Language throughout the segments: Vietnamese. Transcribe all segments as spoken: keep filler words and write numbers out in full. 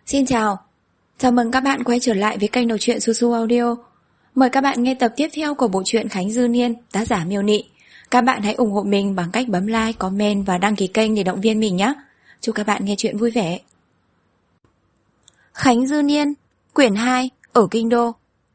Xin chào, chào mừng các bạn quay trở lại với kênh đọc truyện Su Su Audio. Mời các bạn nghe tập tiếp theo của bộ truyện Khánh Dư Niên, tác giả Miêu Nị. Các bạn hãy ủng hộ mình bằng cách bấm like, comment và đăng ký kênh để động viên mình nhé. Chúc các bạn nghe truyện vui vẻ. Khánh Dư Niên, quyển hai, ở Kinh Đô.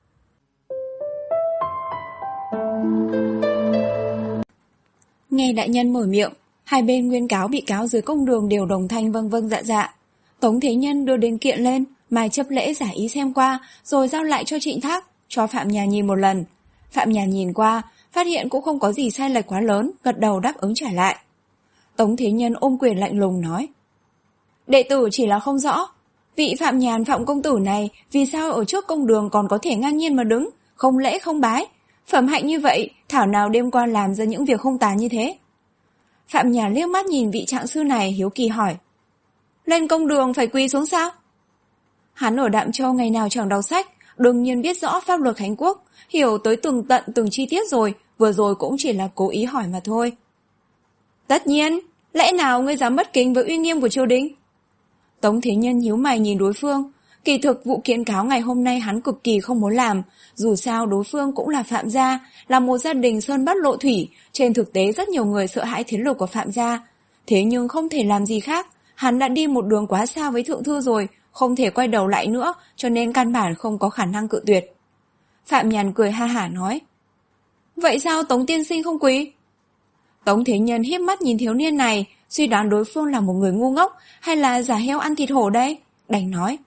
Nghe đại nhân mở miệng, hai bên nguyên cáo bị cáo dưới công đường đều đồng thanh vâng vâng dạ dạ. Tống Thế Nhân đưa đến kiện lên, Mai chấp lễ giả ý xem qua, rồi giao lại cho Trịnh Thác, cho Phạm Nhàn nhìn một lần. Phạm Nhàn nhìn qua, phát hiện cũng không có gì sai lệch quá lớn, gật đầu đáp ứng trả lại. Tống Thế Nhân ôm quyền lạnh lùng nói: Đệ tử chỉ là không rõ, vị Phạm Nhàn Phạm công tử này vì sao ở trước công đường còn có thể ngang nhiên mà đứng, không lễ không bái. Phẩm hạnh như vậy, thảo nào đêm qua làm ra những việc hung tàn như thế. Phạm Nhàn liếc mắt nhìn vị trạng sư này hiếu kỳ hỏi: Lên công đường phải quỳ xuống sao? Hắn ở Đạm Châu ngày nào chẳng đọc sách, đương nhiên biết rõ pháp luật Khánh Quốc, hiểu tới từng tận từng chi tiết rồi, vừa rồi cũng chỉ là cố ý hỏi mà thôi. Tất nhiên, lẽ nào ngươi dám bất kính với uy nghiêm của triều đình? Tống Thế Nhân nhíu mày nhìn đối phương, kỳ thực vụ kiện cáo ngày hôm nay hắn cực kỳ không muốn làm, dù sao đối phương cũng là Phạm gia, là một gia đình sơn bát lộ thủy, trên thực tế rất nhiều người sợ hãi thế lực của Phạm gia. Thế nhưng không thể làm gì khác, hắn đã đi một đường quá xa với thượng thư rồi, không thể quay đầu lại nữa, cho nên căn bản không có khả năng cự tuyệt. Phạm Nhàn cười ha hả nói: Vậy sao Tống tiên sinh không quỳ? Tống Thế Nhân hiếp mắt nhìn thiếu niên này, suy đoán đối phương là một người ngu ngốc hay là giả heo ăn thịt hổ đây, đành nói: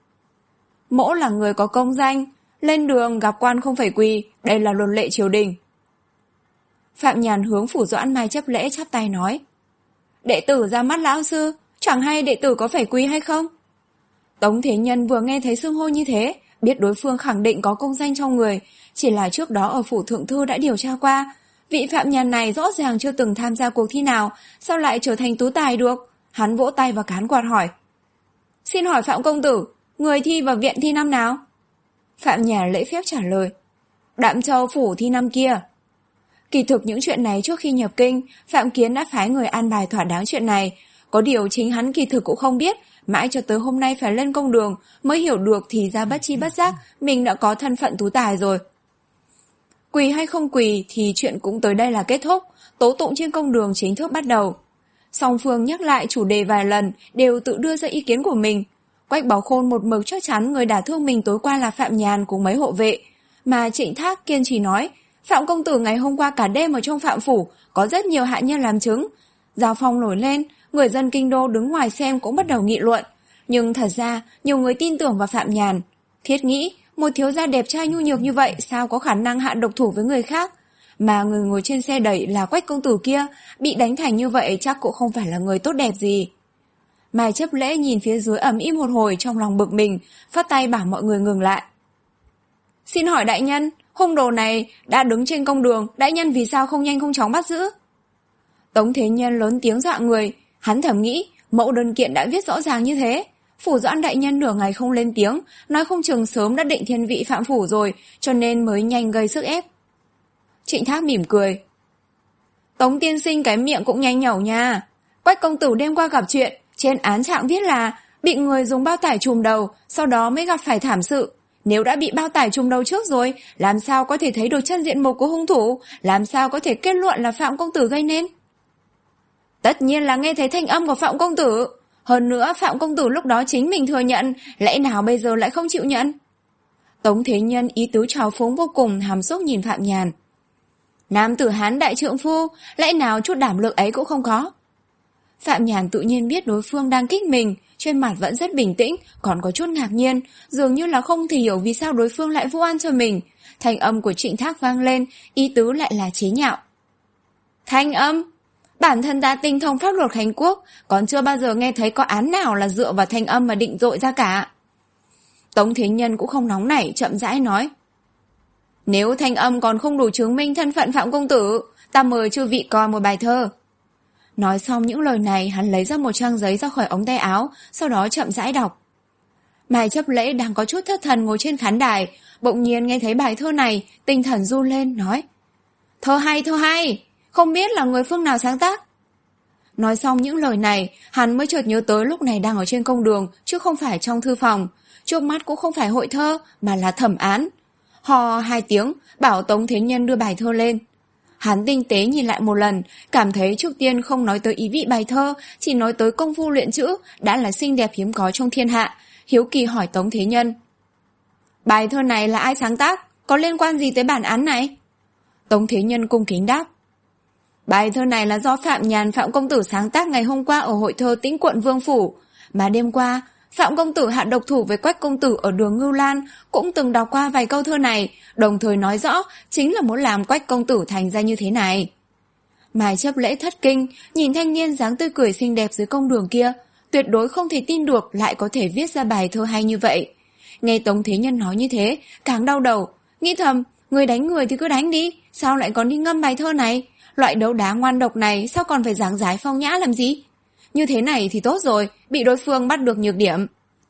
Mỗ là người có công danh, lên đường gặp quan không phải quỳ, đây là luật lệ triều đình. Phạm Nhàn hướng Phủ Doãn Mai chấp lễ chắp tay nói: Đệ tử ra mắt lão sư, chẳng hay đệ tử có phải quỳ hay không? Tống Thế Nhân vừa nghe thấy xưng hô như thế, biết đối phương khẳng định có công danh trong người, chỉ là trước đó ở phủ thượng thư đã điều tra qua, vị Phạm Nhàn này rõ ràng chưa từng tham gia cuộc thi nào, sao lại trở thành tú tài được? Hắn vỗ tay vào cán quạt hỏi: Xin hỏi Phạm công tử, người thi vào viện thi năm nào? Phạm Nhàn lễ phép trả lời: Đạm Châu phủ thi năm kia. Kỳ thực những chuyện này trước khi nhập kinh, Phạm Kiến đã phái người an bài thỏa đáng chuyện này, có điều chính hắn kỳ thực cũng không biết, mãi cho tới hôm nay phải lên công đường mới hiểu được thì ra bất chi bất giác mình đã có thân phận tú tài rồi. Quỳ hay không quỳ thì chuyện cũng tới đây là kết thúc, tố tụng trên công đường chính thức bắt đầu. Song phương nhắc lại chủ đề vài lần đều tự đưa ra ý kiến của mình. Quách Bảo Khôn một mực chắc chắn người đả thương mình tối qua là Phạm Nhàn cùng mấy hộ vệ, mà Trịnh Thác kiên trì nói Phạm công tử ngày hôm qua cả đêm ở trong Phạm phủ, có rất nhiều hạ nhân làm chứng. Giao phong nổi lên, người dân kinh đô đứng ngoài xem cũng bắt đầu nghị luận. Nhưng thật ra, nhiều người tin tưởng vào Phạm Nhàn. Thiết nghĩ, một thiếu gia đẹp trai nhu nhược như vậy sao có khả năng hạ độc thủ với người khác? Mà người ngồi trên xe đẩy là Quách công tử kia, bị đánh thành như vậy chắc cũng không phải là người tốt đẹp gì. Mai chấp lễ nhìn phía dưới ầm ĩ một hồi trong lòng bực mình, phất tay bảo mọi người ngừng lại. Xin hỏi đại nhân, hung đồ này đã đứng trên công đường, đại nhân vì sao không nhanh không chóng bắt giữ? Tống Thế Nhân lớn tiếng dọa người, hắn thầm nghĩ, mẫu đơn kiện đã viết rõ ràng như thế. Phủ Doãn đại nhân nửa ngày không lên tiếng, nói không chừng sớm đã định thiên vị Phạm phủ rồi, cho nên mới nhanh gây sức ép. Trịnh Thác mỉm cười: Tống tiên sinh cái miệng cũng nhanh nhẩu nha. Quách công tử đêm qua gặp chuyện, trên án trạng viết là bị người dùng bao tải trùm đầu, sau đó mới gặp phải thảm sự. Nếu đã bị bao tải trùm đầu trước rồi, làm sao có thể thấy được chân diện mục của hung thủ, làm sao có thể kết luận là Phạm công tử gây nên? Tất nhiên là nghe thấy thanh âm của Phạm công tử. Hơn nữa Phạm công tử lúc đó chính mình thừa nhận, lẽ nào bây giờ lại không chịu nhận? Tống Thế Nhân ý tứ trào phúng vô cùng, hàm xúc nhìn Phạm Nhàn. Nam tử Hán đại trượng phu, lẽ nào chút đảm lượng ấy cũng không có? Phạm Nhàn tự nhiên biết đối phương đang kích mình, trên mặt vẫn rất bình tĩnh, còn có chút ngạc nhiên, dường như là không thể hiểu vì sao đối phương lại vu oan cho mình. Thanh âm của Trịnh Thác vang lên, ý tứ lại là chế nhạo. Thanh âm? Bản thân ta tinh thông pháp luật Khánh Quốc, còn chưa bao giờ nghe thấy có án nào là dựa vào thanh âm mà định tội ra cả. Tống Thế Nhân cũng không nóng nảy, chậm rãi nói: Nếu thanh âm còn không đủ chứng minh thân phận Phạm công tử, ta mời chư vị coi một bài thơ. Nói xong những lời này, hắn lấy ra một trang giấy ra khỏi ống tay áo, sau đó chậm rãi đọc. Mai chấp lễ đang có chút thất thần ngồi trên khán đài, bỗng nhiên nghe thấy bài thơ này, tinh thần run lên, nói: Thơ hay, thơ hay, không biết là người phương nào sáng tác. Nói xong những lời này, hắn mới chợt nhớ tới lúc này đang ở trên công đường, chứ không phải trong thư phòng. Trước mắt cũng không phải hội thơ, mà là thẩm án. Hò hai tiếng, bảo Tống Thế Nhân đưa bài thơ lên. Hắn tinh tế nhìn lại một lần, cảm thấy trước tiên không nói tới ý vị bài thơ, chỉ nói tới công phu luyện chữ, đã là xinh đẹp hiếm có trong thiên hạ. Hiếu kỳ hỏi Tống Thế Nhân: bài thơ này là ai sáng tác? Có liên quan gì tới bản án này? Tống Thế Nhân cung kính đáp: bài thơ này là do Phạm Nhàn Phạm Công Tử sáng tác ngày hôm qua ở hội thơ Tĩnh Quận Vương Phủ. Mà đêm qua, Phạm Công Tử hạ độc thủ với Quách Công Tử ở đường Ngưu Lan cũng từng đọc qua vài câu thơ này, đồng thời nói rõ chính là muốn làm Quách Công Tử thành ra như thế này. Mai Chấp Lễ thất kinh, nhìn thanh niên dáng tươi cười xinh đẹp dưới công đường kia, tuyệt đối không thể tin được lại có thể viết ra bài thơ hay như vậy. Nghe Tống Thế Nhân nói như thế, càng đau đầu, nghĩ thầm, người đánh người thì cứ đánh đi, sao lại còn đi ngâm bài thơ này? Loại đấu đá ngoan độc này sao còn phải dáng dái phong nhã làm gì? Như thế này thì tốt rồi, bị đối phương bắt được nhược điểm.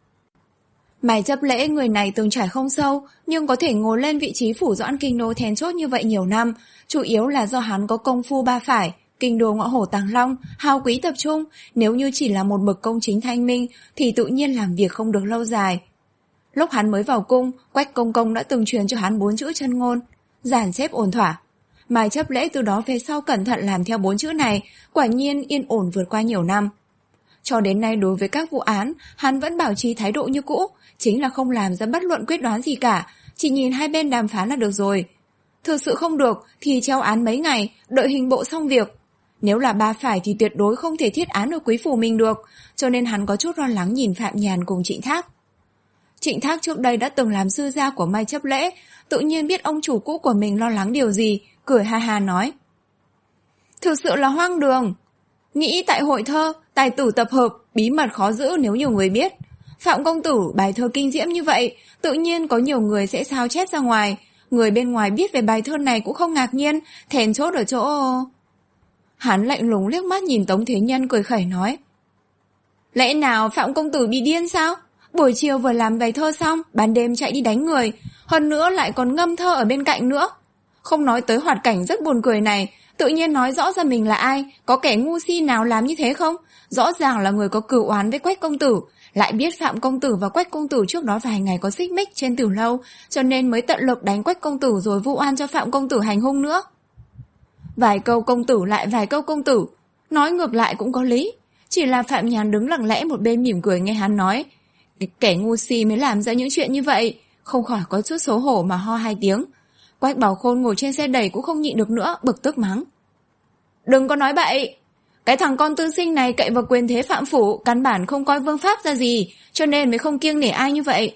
Mai Chấp Lễ người này từng trải không sâu, nhưng có thể ngồi lên vị trí phủ doãn kinh đô then chốt như vậy nhiều năm, chủ yếu là do hắn có công phu ba phải, kinh đô ngõ hổ tàng long, hào quý tập trung. Nếu như chỉ là một bậc công chính thanh minh thì tự nhiên làm việc không được lâu dài. Lúc hắn mới vào cung, Quách Công Công đã từng truyền cho hắn bốn chữ chân ngôn, dàn xếp ổn thỏa. Mai Chấp Lễ từ đó về sau cẩn thận làm theo bốn chữ này, quả nhiên yên ổn vượt qua nhiều năm. Cho đến nay đối với các vụ án, hắn vẫn bảo trì thái độ như cũ, chính là không làm ra bất luận quyết đoán gì cả, chỉ nhìn hai bên đàm phán là được rồi. Thực sự không được thì treo án mấy ngày, đợi hình bộ xong việc. Nếu là ba phải thì tuyệt đối không thể thiết án ở quý phủ mình được, cho nên hắn có chút lo lắng nhìn Phạm Nhàn cùng Trịnh Thác. Trịnh Thác trước đây đã từng làm sư gia của Mai Chấp Lễ, tự nhiên biết ông chủ cũ của mình lo lắng điều gì, cười ha ha nói: thực sự là hoang đường. Nghĩ tại hội thơ, tài tử tập hợp, bí mật khó giữ nếu nhiều người biết. Phạm Công Tử bài thơ kinh diễm như vậy, tự nhiên có nhiều người sẽ sao chép ra ngoài. Người bên ngoài biết về bài thơ này cũng không ngạc nhiên, thèn chốt ở chỗ... Hắn lạnh lùng liếc mắt nhìn Tống Thế Nhân cười khẩy nói: lẽ nào Phạm Công Tử bị điên sao? Buổi chiều vừa làm bài thơ xong, ban đêm chạy đi đánh người, hơn nữa lại còn ngâm thơ ở bên cạnh nữa. Không nói tới hoạt cảnh rất buồn cười này, tự nhiên nói rõ ra mình là ai, có kẻ ngu si nào làm như thế không? Rõ ràng là người có cửu oán với Quách Công Tử, lại biết Phạm Công Tử và Quách Công Tử trước đó vài ngày có xích mích trên Tử Lâu, cho nên mới tận lực đánh Quách Công Tử rồi vu oan cho Phạm Công Tử hành hung nữa. Vài câu công tử lại vài câu công tử, nói ngược lại cũng có lý. Chỉ là Phạm Nhàn đứng lặng lẽ một bên mỉm cười nghe hắn nói, cái kẻ ngu si mới làm ra những chuyện như vậy, không khỏi có chút xấu hổ mà ho hai tiếng. Quách Bảo Khôn ngồi trên xe đẩy cũng không nhịn được nữa, bực tức mắng: đừng có nói bậy, cái thằng con tư sinh này cậy vào quyền thế phạm phủ, căn bản không coi vương pháp ra gì, cho nên mới không kiêng nể ai như vậy.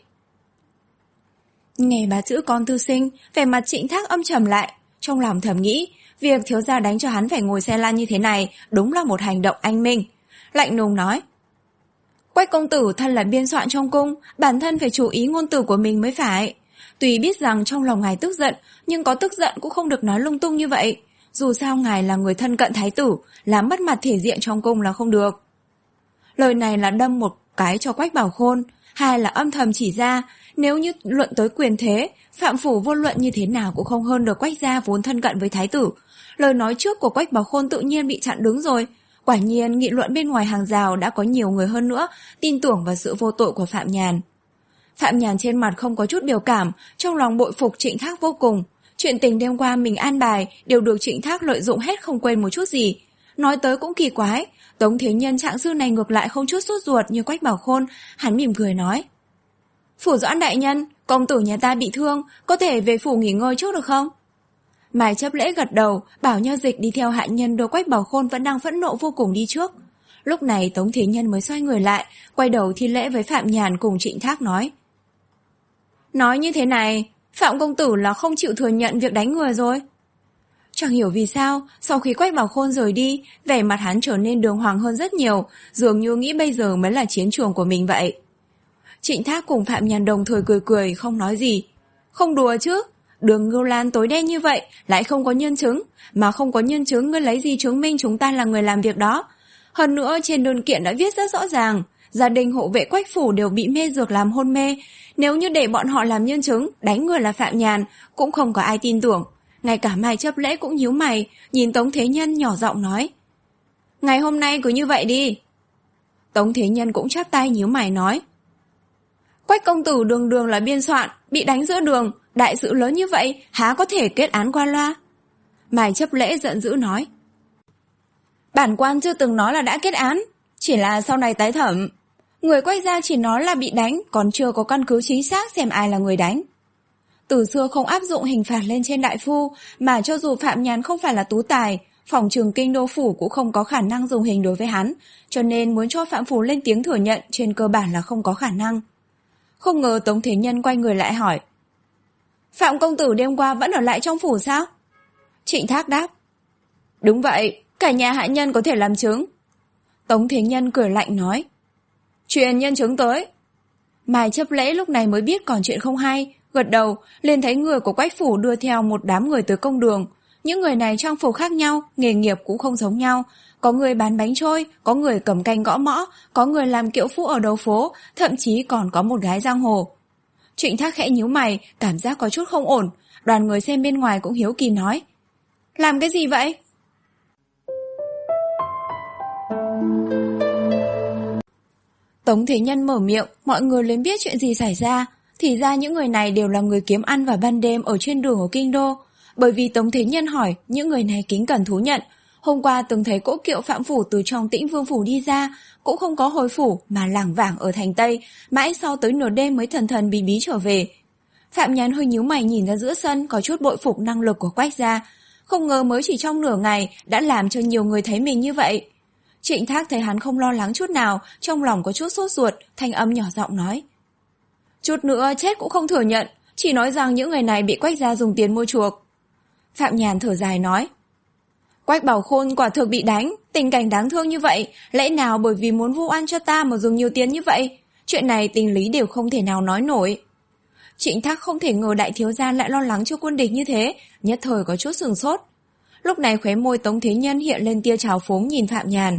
Nghe ba chữ con tư sinh, vẻ mặt Trịnh Thác âm trầm lại, trong lòng thầm nghĩ, việc thiếu gia đánh cho hắn phải ngồi xe lăn như thế này đúng là một hành động anh minh. Lạnh lùng nói: Quách công tử thân là biên soạn trong cung, bản thân phải chú ý ngôn từ của mình mới phải. Tuy biết rằng trong lòng ngài tức giận, nhưng có tức giận cũng không được nói lung tung như vậy. Dù sao ngài là người thân cận thái tử, làm mất mặt thể diện trong cung là không được. Lời này là đâm một cái cho Quách Bảo Khôn, hai là âm thầm chỉ ra, nếu như luận tới quyền thế, Phạm Phủ vô luận như thế nào cũng không hơn được Quách gia vốn thân cận với thái tử. Lời nói trước của Quách Bảo Khôn tự nhiên bị chặn đứng rồi. Quả nhiên nghị luận bên ngoài hàng rào đã có nhiều người hơn nữa tin tưởng vào sự vô tội của Phạm Nhàn. Phạm Nhàn trên mặt không có chút biểu cảm, trong lòng bội phục Trịnh Thác vô cùng. Chuyện tình đêm qua mình an bài đều được Trịnh Thác lợi dụng hết không quên một chút gì. Nói tới cũng kỳ quái, Tống Thế Nhân trạng sư này ngược lại không chút sốt ruột như Quách Bảo Khôn. Hắn mỉm cười nói: Phủ Doãn đại nhân, công tử nhà ta bị thương, có thể về phủ nghỉ ngơi trước được không? Mai Chấp Lễ gật đầu, bảo Nho Dịch đi theo hạ nhân, đồ Quách Bảo Khôn vẫn đang phẫn nộ vô cùng đi trước. Lúc này Tống Thế Nhân mới xoay người lại, quay đầu thi lễ với Phạm Nhàn cùng Trịnh Thác nói: Nói như thế này, Phạm công tử là không chịu thừa nhận việc đánh người rồi. Chẳng hiểu vì sao, sau khi Quách Bảo Khôn rời đi, vẻ mặt hắn trở nên đường hoàng hơn rất nhiều, dường như nghĩ bây giờ mới là chiến trường của mình vậy. Trịnh Thác cùng Phạm Nhàn đồng thời cười cười, không nói gì. Không đùa chứ, đường Ngưu Lan tối đen như vậy, lại không có nhân chứng, mà không có nhân chứng ngươi lấy gì chứng minh chúng ta là người làm việc đó. Hơn nữa trên đơn kiện đã viết rất rõ ràng, gia đình hộ vệ Quách phủ đều bị mê dược làm hôn mê, nếu như để bọn họ làm nhân chứng, đánh người là Phạm Nhàn, cũng không có ai tin tưởng. Ngay cả Mai Chấp Lễ cũng nhíu mày, nhìn Tống Thế Nhân nhỏ giọng nói: Ngày hôm nay cứ như vậy đi. Tống Thế Nhân cũng chắp tay nhíu mày nói. Quách công tử đường đường là biên soạn, bị đánh giữa đường, đại sự lớn như vậy, há có thể kết án qua loa. Mai Chấp Lễ giận dữ nói. Bản quan chưa từng nói là đã kết án, chỉ là sau này tái thẩm. Người Quách gia chỉ nói là bị đánh, còn chưa có căn cứ chính xác xem ai là người đánh. Từ xưa không áp dụng hình phạt lên trên đại phu, mà cho dù Phạm Nhàn không phải là tú tài, phòng trường kinh đô phủ cũng không có khả năng dùng hình đối với hắn, cho nên muốn cho Phạm Phủ lên tiếng thừa nhận trên cơ bản là không có khả năng. Không ngờ Tống Thế Nhân quay người lại hỏi. Phạm công tử đêm qua vẫn ở lại trong phủ sao? Trịnh Thác đáp. Đúng vậy, cả nhà hạ nhân có thể làm chứng. Tống Thế Nhân cười lạnh nói. Truyền nhân chứng tới. Mai Chấp Lễ lúc này mới biết còn chuyện không hay, gật đầu, liền thấy người của Quách phủ đưa theo một đám người tới công đường. Những người này trang phục khác nhau, nghề nghiệp cũng không giống nhau. Có người bán bánh trôi, có người cầm canh gõ mõ, có người làm kiệu phu ở đầu phố, thậm chí còn có một gái giang hồ. Trịnh Thác khẽ nhíu mày, cảm giác có chút không ổn. Đoàn người xem bên ngoài cũng hiếu kỳ nói. Làm cái gì vậy? Tống Thế Nhân mở miệng, mọi người liền biết chuyện gì xảy ra. Thì ra những người này đều là người kiếm ăn vào ban đêm ở trên đường ở Kinh Đô. Bởi vì Tống Thế Nhân hỏi, những người này kính cẩn thú nhận. Hôm qua từng thấy cỗ kiệu Phạm Phủ từ trong Tĩnh Vương Phủ đi ra, cũng không có hồi phủ mà lảng vảng ở thành Tây, mãi sau tới nửa đêm mới thần thần bí bí trở về. Phạm Nhàn hơi nhíu mày nhìn ra giữa sân, có chút bội phục năng lực của Quách gia. Không ngờ mới chỉ trong nửa ngày đã làm cho nhiều người thấy mình như vậy. Trịnh Thác thấy hắn không lo lắng chút nào, trong lòng có chút sốt ruột, thanh âm nhỏ giọng nói. Chút nữa chết cũng không thừa nhận, chỉ nói rằng những người này bị Quách gia dùng tiền mua chuộc. Phạm Nhàn thở dài nói. Quách Bảo Khôn quả thực bị đánh, tình cảnh đáng thương như vậy, lẽ nào bởi vì muốn vu oan cho ta mà dùng nhiều tiền như vậy? Chuyện này tình lý đều không thể nào nói nổi. Trịnh Thác không thể ngờ đại thiếu gia lại lo lắng cho quân địch như thế, nhất thời có chút sừng sốt. Lúc này khóe môi Tống Thế Nhân hiện lên tia trào phúng nhìn Phạm Nhàn.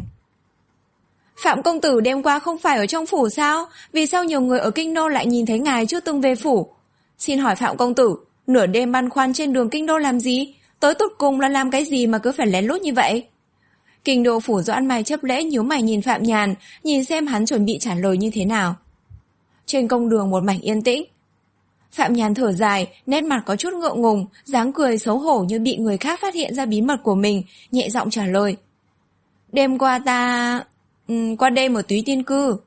Phạm công tử đêm qua không phải ở trong phủ sao? Vì sao nhiều người ở Kinh Đô lại nhìn thấy ngài chưa từng về phủ? Xin hỏi Phạm công tử, nửa đêm băn khoăn trên đường Kinh Đô làm gì? Tới tột cùng là làm cái gì mà cứ phải lén lút như vậy? Kinh Đô phủ Doãn Mai Chấp Lễ nhíu mày nhìn Phạm Nhàn, nhìn xem hắn chuẩn bị trả lời như thế nào. Trên công đường một mảnh yên tĩnh. Phạm Nhàn thở dài, nét mặt có chút ngượng ngùng, dáng cười xấu hổ như bị người khác phát hiện ra bí mật của mình, nhẹ giọng trả lời. Đêm qua ta... Ừ, qua đêm ở Túy Tiên Cư.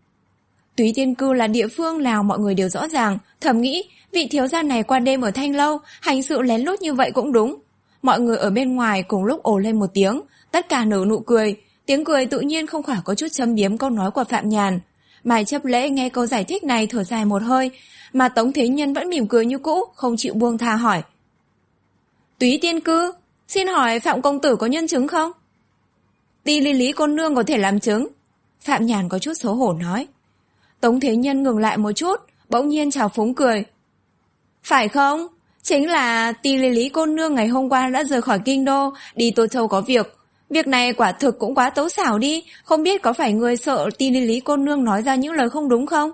Túy Tiên Cư là địa phương nào mọi người đều rõ ràng, thầm nghĩ vị thiếu gia này qua đêm ở Thanh Lâu, hành sự lén lút như vậy cũng đúng. Mọi người ở bên ngoài cùng lúc ồ lên một tiếng, tất cả nở nụ cười, tiếng cười tự nhiên không khỏi có chút châm biếm câu nói của Phạm Nhàn. Mai Chấp Lễ nghe câu giải thích này thở dài một hơi, mà Tống Thế Nhân vẫn mỉm cười như cũ, không chịu buông tha hỏi. Túy Tiên Cư, xin hỏi Phạm công tử có nhân chứng không? Ti Lý Lý cô nương có thể làm chứng. Phạm Nhàn có chút xấu hổ nói. Tống Thế Nhân ngừng lại một chút, bỗng nhiên chào phúng cười. Phải không? Chính là Ti Lý Lý cô nương ngày hôm qua đã rời khỏi Kinh Đô, đi Tô Châu có việc. Việc này quả thực cũng quá tấu xảo đi, không biết có phải người sợ Ti Lý Lý cô nương nói ra những lời không đúng không?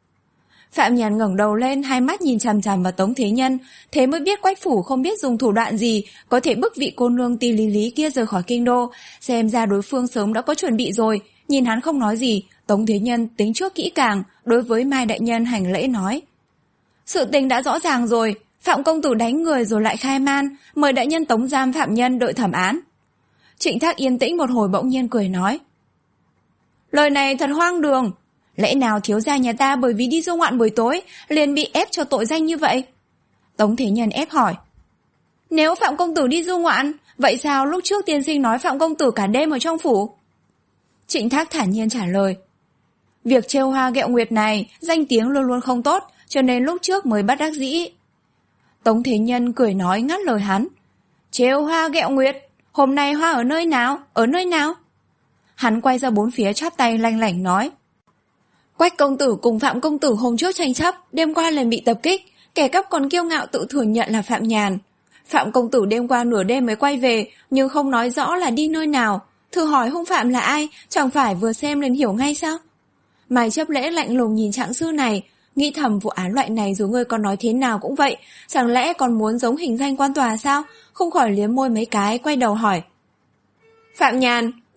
Phạm Nhàn ngẩng đầu lên, hai mắt nhìn chằm chằm vào Tống Thế Nhân, thế mới biết Quách phủ không biết dùng thủ đoạn gì có thể bức vị cô nương Ti Lý Lý kia rời khỏi Kinh Đô, xem ra đối phương sớm đã có chuẩn bị rồi. Nhìn hắn không nói gì, Tống Thế Nhân tính trước kỹ càng, đối với Mai đại nhân hành lễ nói. Sự tình đã rõ ràng rồi, Phạm công tử đánh người rồi lại khai man, mời đại nhân tống giam phạm nhân đợi thẩm án. Trịnh Thác yên tĩnh một hồi bỗng nhiên cười nói. Lời này thật hoang đường. Lẽ nào thiếu gia nhà ta bởi vì đi du ngoạn buổi tối liền bị ép cho tội danh như vậy? Tống Thế Nhân ép hỏi. Nếu Phạm công tử đi du ngoạn, vậy sao lúc trước tiên sinh nói Phạm công tử cả đêm ở trong phủ? Trịnh Thác thản nhiên trả lời. Việc trêu hoa ghẹo nguyệt này danh tiếng luôn luôn không tốt, cho nên lúc trước mới bắt đắc dĩ. Tống Thế Nhân cười nói ngắt lời hắn. Trêu hoa ghẹo nguyệt, hôm nay hoa ở nơi nào, ở nơi nào? Hắn quay ra bốn phía chắp tay lanh lảnh nói. Quách công tử cùng Phạm công tử hôm trước tranh chấp, đêm qua liền bị tập kích, kẻ cắp còn kiêu ngạo tự thừa nhận là Phạm Nhàn. Phạm công tử đêm qua nửa đêm mới quay về, nhưng không nói rõ là đi nơi nào. Thử hỏi hung phạm là ai, chẳng phải vừa xem liền hiểu ngay sao? Mai Chấp Lễ lạnh lùng nhìn trạng sư này, nghĩ thầm vụ án loại này dù ngươi còn nói thế nào cũng vậy, chẳng lẽ còn muốn giống hình danh quan tòa sao? Không khỏi liếm môi mấy cái, quay đầu hỏi. Phạm Nhàn,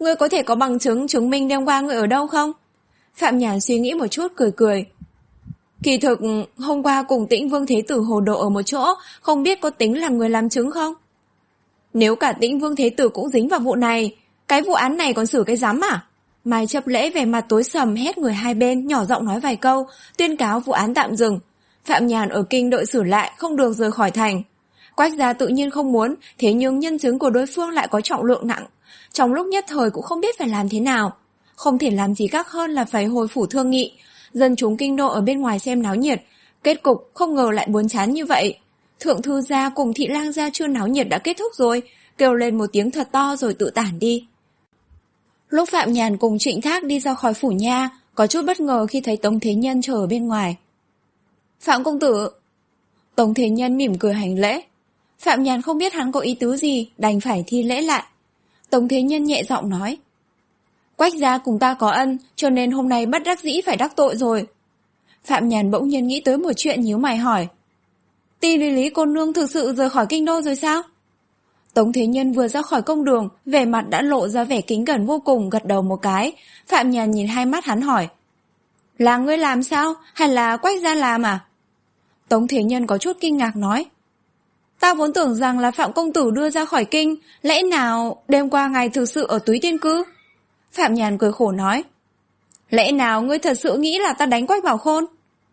Ngươi có thể có bằng chứng chứng minh đêm qua ngươi ở đâu không? Phạm Nhàn suy nghĩ một chút cười cười. Kỳ thực, hôm qua cùng Tĩnh Vương Thế Tử hồ đồ ở một chỗ, không biết có tính làm người làm chứng không? Nếu cả Tĩnh Vương Thế Tử cũng dính vào vụ này, cái vụ án này còn xử cái rắm à? Mai Chấp Lễ vẻ mặt tối sầm hét người hai bên, nhỏ giọng nói vài câu, tuyên cáo vụ án tạm dừng. Phạm Nhàn ở kinh đợi xử lại, không được rời khỏi thành. Quách gia tự nhiên không muốn, thế nhưng nhân chứng của đối phương lại có trọng lượng nặng. Trong lúc nhất thời cũng không biết phải làm thế nào. Không thể làm gì khác hơn là phải hồi phủ thương nghị. Dân chúng kinh đô ở bên ngoài xem náo nhiệt, kết cục không ngờ lại buồn chán như vậy. Thượng thư gia cùng thị lang gia chưa náo nhiệt đã kết thúc rồi, kêu lên một tiếng thật to rồi tự tản đi. Lúc Phạm Nhàn cùng Trịnh Thác đi ra khỏi phủ nha, có chút bất ngờ khi thấy Tống Thế Nhân chờ ở bên ngoài. Phạm công tử. Tống Thế Nhân mỉm cười hành lễ. Phạm Nhàn không biết hắn có ý tứ gì, đành phải thi lễ lại. Tống Thế Nhân nhẹ giọng nói. Quách gia cùng ta có ân, cho nên hôm nay bất đắc dĩ phải đắc tội rồi. Phạm Nhàn bỗng nhiên nghĩ tới một chuyện nhíu mày hỏi. Ti Lý Lý cô nương thực sự rời khỏi kinh đô rồi sao? Tống Thế Nhân vừa ra khỏi công đường, vẻ mặt đã lộ ra vẻ kính cẩn vô cùng, gật đầu một cái. Phạm Nhàn nhìn hai mắt hắn hỏi. Là ngươi làm sao? Hay là Quách gia làm à? Tống Thế Nhân có chút kinh ngạc nói. Ta vốn tưởng rằng là Phạm công tử đưa ra khỏi kinh, lẽ nào đêm qua ngài thực sự ở Túy Tiên Cư? Phạm Nhàn cười khổ nói. Lẽ nào ngươi thật sự nghĩ là ta đánh Quách Bảo Khôn?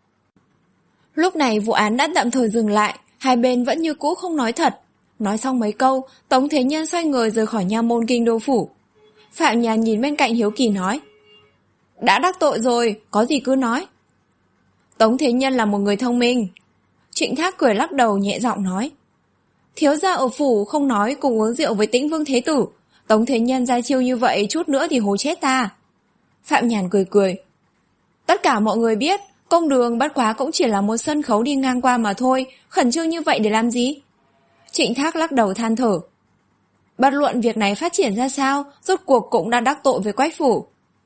Lúc này vụ án đã tạm thời dừng lại, hai bên vẫn như cũ không nói thật. Nói xong mấy câu, Tống Thế Nhân xoay người rời khỏi nha môn kinh đô phủ. Phạm Nhàn nhìn bên cạnh hiếu kỳ nói. Đã đắc tội rồi, có gì cứ nói. Tống Thế Nhân là một người thông minh. Trịnh Thác cười lắc đầu nhẹ giọng nói. Thiếu gia ở phủ không nói cùng uống rượu với Tĩnh Vương Thế Tử. Tống Thế Nhân ra chiêu như vậy chút nữa thì hố chết ta. Phạm Nhàn cười cười. Tất cả mọi người biết, công đường bất quá cũng chỉ là một sân khấu đi ngang qua mà thôi, khẩn trương như vậy để làm gì? Trịnh Thác lắc đầu than thở. Bất luận việc này phát triển ra sao, rốt cuộc cũng đã đắc tội với Quách phủ.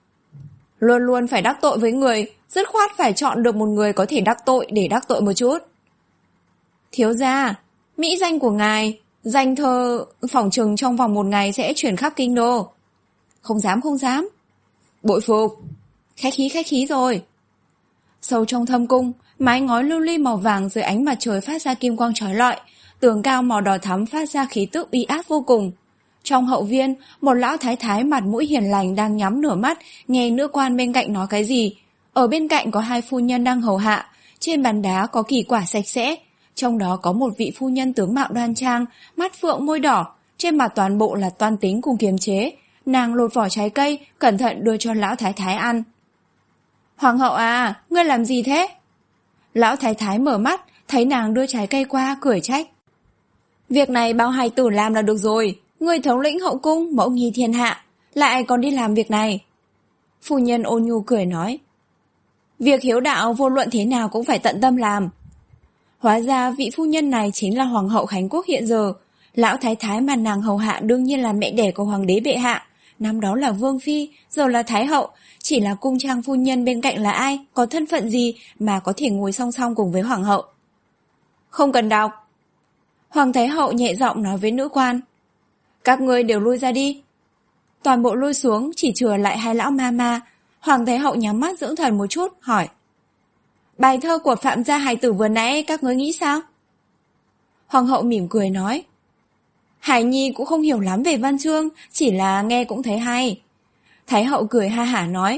Luôn luôn phải đắc tội với người, dứt khoát phải chọn được một người có thể đắc tội để đắc tội một chút. Thiếu gia, mỹ danh của ngài, danh thơ phỏng chừng trong vòng một ngày sẽ chuyển khắp kinh đô. Không dám không dám. Bội phục. Khách khí khách khí rồi. Sâu trong thâm cung, mái ngói lưu ly màu vàng dưới ánh mặt trời phát ra kim quang chói lọi, tường cao màu đỏ thắm phát ra khí tức uy áp vô cùng. Trong hậu viên, một lão thái thái mặt mũi hiền lành đang nhắm nửa mắt, nghe nữ quan bên cạnh nói cái gì. Ở bên cạnh có hai phu nhân đang hầu hạ, trên bàn đá có kỳ quả sạch sẽ. Trong đó có một vị phu nhân tướng mạo đoan trang, mắt phượng môi đỏ, trên mặt toàn bộ là toan tính cùng kiềm chế. Nàng lột vỏ trái cây, cẩn thận đưa cho lão thái thái ăn. Hoàng hậu à, ngươi làm gì thế? Lão thái thái mở mắt, thấy nàng đưa trái cây qua, cười trách. Việc này bao hài tử làm là được rồi, ngươi thống lĩnh hậu cung, mẫu nghi thiên hạ, lại còn đi làm việc này. Phu nhân ôn nhu cười nói. Việc hiếu đạo vô luận thế nào cũng phải tận tâm làm. Hóa ra vị phu nhân này chính là Hoàng hậu Khánh Quốc hiện giờ. Lão thái thái mà nàng hầu hạ đương nhiên là mẹ đẻ của Hoàng đế bệ hạ. Năm đó là Vương Phi, giờ là Thái hậu. Chỉ là cung trang phu nhân bên cạnh là ai, có thân phận gì mà có thể ngồi song song cùng với Hoàng hậu. Không cần đọc. Hoàng Thái hậu nhẹ giọng nói với nữ quan. Các ngươi đều lui ra đi. Toàn bộ lui xuống, chỉ chừa lại hai lão ma ma. Hoàng Thái hậu nhắm mắt dưỡng thần một chút, hỏi. Bài thơ của Phạm gia hài tử vừa nãy các ngươi nghĩ sao? Hoàng hậu mỉm cười nói. Hải nhi cũng không hiểu lắm về văn chương, chỉ là nghe cũng thấy hay. Thái hậu cười ha hả nói.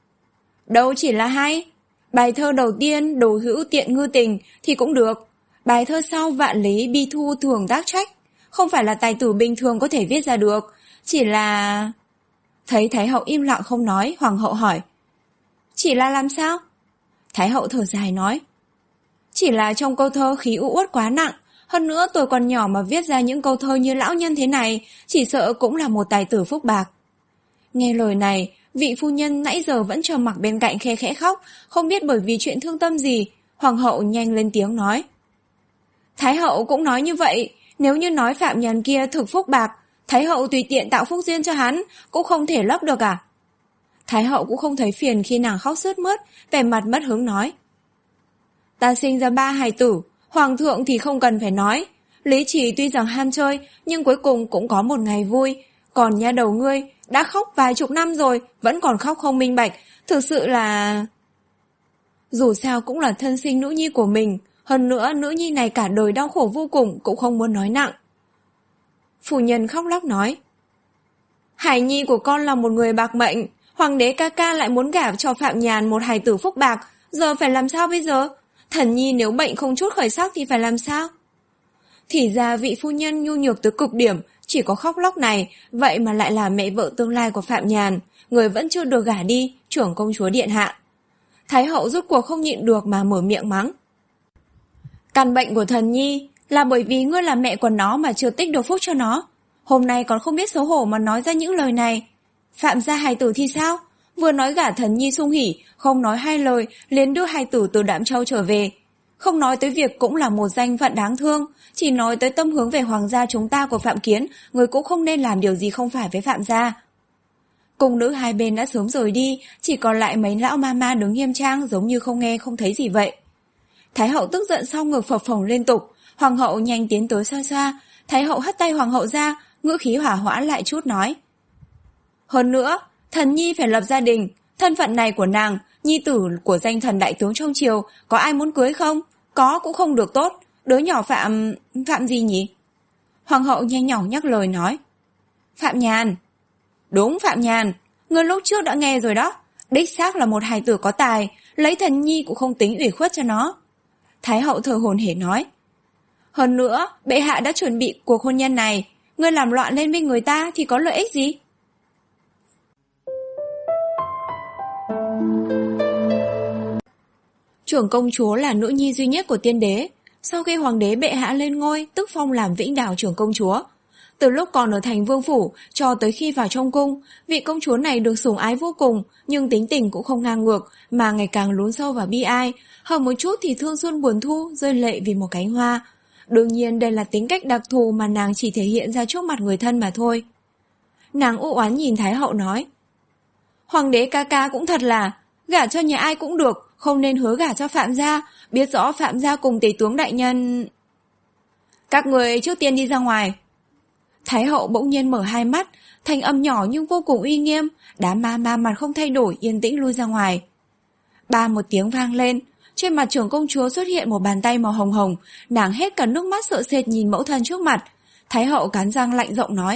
Đâu chỉ là hay. Bài thơ đầu tiên đồ hữu tiện ngư tình thì cũng được. Bài thơ sau vạn lý bi thu thường tác trách. Không phải là tài tử bình thường có thể viết ra được. Chỉ là... Thấy Thái hậu im lặng không nói, Hoàng hậu hỏi. Chỉ là làm sao? Thái hậu thở dài nói. Chỉ là trong câu thơ khí u uất quá nặng. Hơn nữa tuổi còn nhỏ mà viết ra những câu thơ như lão nhân thế này, chỉ sợ cũng là một tài tử phúc bạc. Nghe lời này, vị phu nhân nãy giờ vẫn trầm mặc bên cạnh khe khẽ khóc, không biết bởi vì chuyện thương tâm gì. Hoàng hậu nhanh lên tiếng nói. Thái hậu cũng nói như vậy, nếu như nói Phạm Nhàn kia thực phúc bạc, Thái hậu tùy tiện tạo phúc duyên cho hắn, cũng không thể lấp được à? Thái hậu cũng không thấy phiền khi nàng khóc sướt mướt, vẻ mặt mất hứng nói. Ta sinh ra ba hài tử, Hoàng thượng thì không cần phải nói. Lý Trì tuy rằng ham chơi, nhưng cuối cùng cũng có một ngày vui. Còn nha đầu ngươi, đã khóc vài chục năm rồi, vẫn còn khóc không minh bạch, thực sự là... Dù sao cũng là thân sinh nữ nhi của mình, hơn nữa nữ nhi này cả đời đau khổ vô cùng, cũng không muốn nói nặng. Phu nhân khóc lóc nói, hải nhi của con là một người bạc mệnh, hoàng đế ca ca lại muốn gả cho Phạm Nhàn một hài tử phúc bạc, giờ phải làm sao bây giờ? Thần nhi nếu bệnh không chút khởi sắc thì phải làm sao? Thì ra vị phu nhân nhu nhược tới cực điểm, chỉ có khóc lóc này, vậy mà lại là mẹ vợ tương lai của Phạm Nhàn, người vẫn chưa được gả đi, trưởng công chúa điện hạ. Thái hậu rốt cuộc không nhịn được mà mở miệng mắng. Căn bệnh của thần nhi là bởi vì ngươi là mẹ của nó mà chưa tích được phúc cho nó. Hôm nay còn không biết xấu hổ mà nói ra những lời này. Phạm gia hài tử thì sao? Vừa nói gả thần nhi sung hỉ, không nói hai lời, liền đưa hài tử từ Đạm Châu trở về. Không nói tới việc cũng là một danh phận đáng thương, chỉ nói tới tâm hướng về hoàng gia chúng ta của Phạm Kiến, người cũng không nên làm điều gì không phải với Phạm gia. Cung nữ hai bên đã sớm rời đi, chỉ còn lại mấy lão ma ma đứng nghiêm trang giống như không nghe không thấy gì vậy. Thái hậu tức giận sau ngực phập phồng liên tục, hoàng hậu nhanh tiến tới xa xa, Thái hậu hất tay hoàng hậu ra, ngữ khí hỏa hoãn lại chút nói. Hơn nữa, thần nhi phải lập gia đình, thân phận này của nàng, nhi tử của danh thần đại tướng trong triều, có ai muốn cưới không? Có cũng không được tốt, đứa nhỏ Phạm... Phạm gì nhỉ? Hoàng hậu nhanh nhỏ nhắc lời nói. Phạm Nhàn. Đúng Phạm Nhàn, người lúc trước đã nghe rồi đó, đích xác là một hài tử có tài, lấy thần nhi cũng không tính ủy khuất cho nó. Thái hậu thở hổn hển nói. Hơn nữa, bệ hạ đã chuẩn bị cuộc hôn nhân này, ngươi làm loạn lên bên người ta thì có lợi ích gì? Trưởng công chúa là nữ nhi duy nhất của tiên đế, sau khi hoàng đế bệ hạ lên ngôi, tức phong làm Vĩnh Đào trưởng công chúa. Từ lúc còn ở thành vương phủ cho tới khi vào trong cung, vị công chúa này được sủng ái vô cùng, nhưng tính tình cũng không ngang ngược, mà ngày càng lún sâu vào bi ai, hơn một chút thì thương xuân buồn thu, rơi lệ vì một cánh hoa. Đương nhiên đây là tính cách đặc thù mà nàng chỉ thể hiện ra trước mặt người thân mà thôi. Nàng u oán nhìn Thái hậu nói. Hoàng đế ca ca cũng thật là, gả cho nhà ai cũng được, không nên hứa gả cho Phạm gia, biết rõ Phạm gia cùng tể tướng đại nhân. Các người trước tiên đi ra ngoài. Thái hậu bỗng nhiên mở hai mắt, thanh âm nhỏ nhưng vô cùng uy nghiêm, đám ma ma mặt không thay đổi, yên tĩnh lui ra ngoài. Ba một tiếng vang lên, trên mặt trưởng công chúa xuất hiện một bàn tay màu hồng hồng, nàng hết cả nước mắt sợ sệt nhìn mẫu thân trước mặt. Thái hậu cắn răng lạnh giọng nói.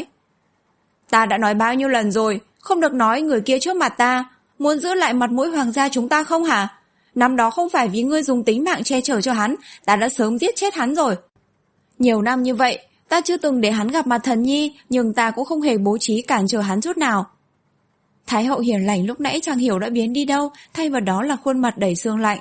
Ta đã nói bao nhiêu lần rồi, không được nói người kia trước mặt ta, muốn giữ lại mặt mũi hoàng gia chúng ta không hả? Năm đó không phải vì ngươi dùng tính mạng che chở cho hắn, ta đã sớm giết chết hắn rồi. Nhiều năm như vậy, ta chưa từng để hắn gặp mặt thần nhi, nhưng ta cũng không hề bố trí cản trở hắn chút nào. Thái hậu hiền lành lúc nãy chẳng hiểu đã biến đi đâu, thay vào đó là khuôn mặt đầy sương lạnh.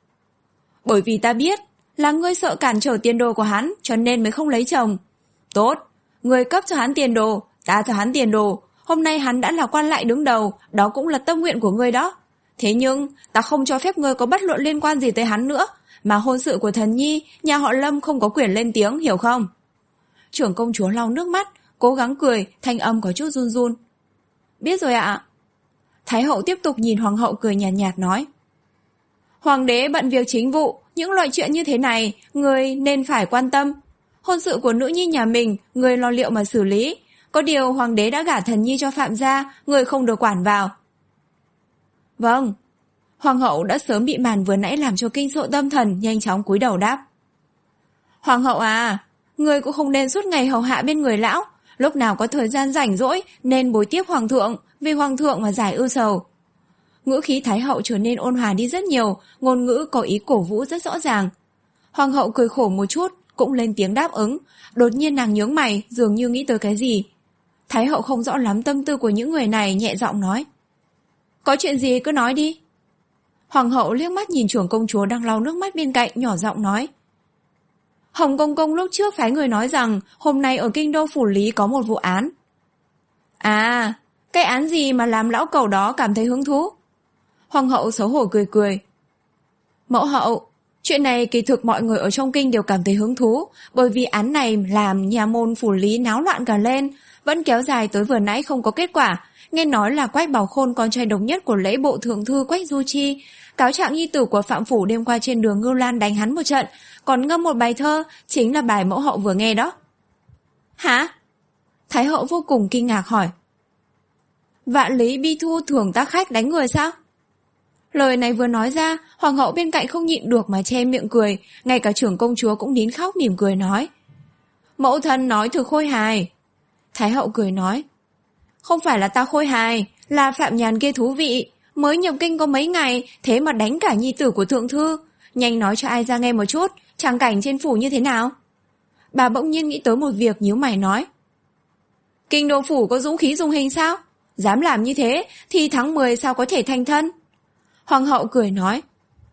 Bởi vì ta biết, là ngươi sợ cản trở tiền đồ của hắn, cho nên mới không lấy chồng. Tốt, ngươi cấp cho hắn tiền đồ, ta cho hắn tiền đồ, hôm nay hắn đã là quan lại đứng đầu, đó cũng là tâm nguyện của ngươi đó. Thế nhưng, ta không cho phép ngươi có bất luận liên quan gì tới hắn nữa, mà hôn sự của thần nhi, nhà họ Lâm không có quyền lên tiếng, hiểu không? Trưởng công chúa lau nước mắt, cố gắng cười, thanh âm có chút run run. Biết rồi ạ. Thái hậu tiếp tục nhìn hoàng hậu cười nhạt nhạt nói. Hoàng đế bận việc chính vụ, những loại chuyện như thế này, người nên phải quan tâm. Hôn sự của nữ nhi nhà mình, người lo liệu mà xử lý. Có điều hoàng đế đã gả thần nhi cho Phạm gia, người không được quản vào. Vâng. Hoàng hậu đã sớm bị màn vừa nãy làm cho kinh sợ tâm thần, nhanh chóng cúi đầu đáp. Hoàng hậu à, người cũng không nên suốt ngày hầu hạ bên người lão, lúc nào có thời gian rảnh rỗi nên bồi tiếp hoàng thượng, vì hoàng thượng mà giải ưu sầu. Ngữ khí Thái hậu trở nên ôn hòa đi rất nhiều, ngôn ngữ có ý cổ vũ rất rõ ràng. Hoàng hậu cười khổ một chút, cũng lên tiếng đáp ứng, đột nhiên nàng nhướng mày, dường như nghĩ tới cái gì. Thái hậu không rõ lắm tâm tư của những người này, nhẹ giọng nói. Có chuyện gì cứ nói đi. Hoàng hậu liếc mắt nhìn trưởng công chúa đang lau nước mắt bên cạnh, nhỏ giọng nói. Hồng công công lúc trước phái người nói rằng hôm nay ở kinh đô phủ lý có một vụ án. À, cái án gì mà làm lão cẩu đó cảm thấy hứng thú? Hoàng hậu xấu hổ cười cười. Mẫu hậu, chuyện này kỳ thực mọi người ở trong kinh đều cảm thấy hứng thú, bởi vì án này làm nhà môn phủ lý náo loạn cả lên, vẫn kéo dài tới vừa nãy không có kết quả. Nghe nói là Quách Bảo Khôn, con trai độc nhất của lễ bộ thượng thư Quách Du Chi, cáo trạng nhi tử của Phạm Phủ đêm qua trên đường Ngưu Lan đánh hắn một trận, còn ngâm một bài thơ, chính là bài mẫu hậu vừa nghe đó. Hả? Thái hậu vô cùng kinh ngạc hỏi. Vạn lý bi thu thường tác khách đánh người sao? Lời này vừa nói ra, hoàng hậu bên cạnh không nhịn được mà che miệng cười, ngay cả trưởng công chúa cũng nín khóc mỉm cười nói. Mẫu thân nói thực khôi hài. Thái hậu cười nói. Không phải là ta khôi hài, là Phạm Nhàn kia thú vị, mới nhập kinh có mấy ngày, thế mà đánh cả nhi tử của thượng thư. Nhanh nói cho ai ra nghe một chút, tràng cảnh trên phủ như thế nào? Bà bỗng nhiên nghĩ tới một việc, nhíu mày nói. Kinh đô phủ có dũng khí dùng hình sao? Dám làm như thế thì tháng mười sao có thể thành thân? Hoàng hậu cười nói.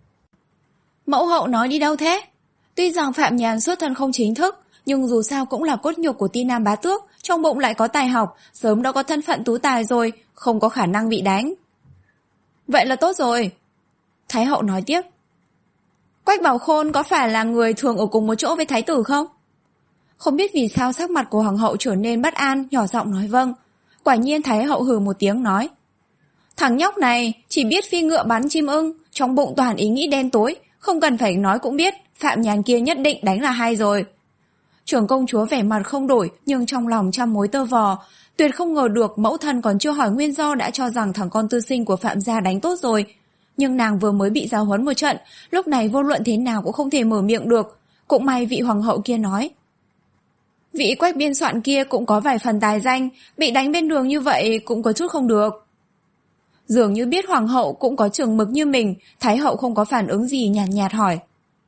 Mẫu hậu nói đi đâu thế? Tuy rằng Phạm Nhàn xuất thân không chính thức, nhưng dù sao cũng là cốt nhục của Ti Nam bá tước, trong bụng lại có tài học, sớm đã có thân phận tú tài rồi, không có khả năng bị đánh. Vậy là tốt rồi. Thái hậu nói tiếp. Quách Bảo Khôn có phải là người thường ở cùng một chỗ với thái tử không? Không biết vì sao sắc mặt của hoàng hậu trở nên bất an, nhỏ giọng nói vâng. Quả nhiên Thái hậu hừ một tiếng nói. Thằng nhóc này chỉ biết phi ngựa bắn chim ưng, trong bụng toàn ý nghĩ đen tối, không cần phải nói cũng biết, Phạm Nhàn kia nhất định đánh là hay rồi. Trưởng công chúa vẻ mặt không đổi, nhưng trong lòng trăm mối tơ vò, tuyệt không ngờ được mẫu thân còn chưa hỏi nguyên do đã cho rằng thằng con tư sinh của Phạm gia đánh tốt rồi. Nhưng nàng vừa mới bị giáo huấn một trận, lúc này vô luận thế nào cũng không thể mở miệng được. Cũng may vị hoàng hậu kia nói. Vị Quách biên soạn kia cũng có vài phần tài danh, bị đánh bên đường như vậy cũng có chút không được. Dường như biết hoàng hậu cũng có chừng mực như mình, Thái hậu không có phản ứng gì, nhạt nhạt hỏi.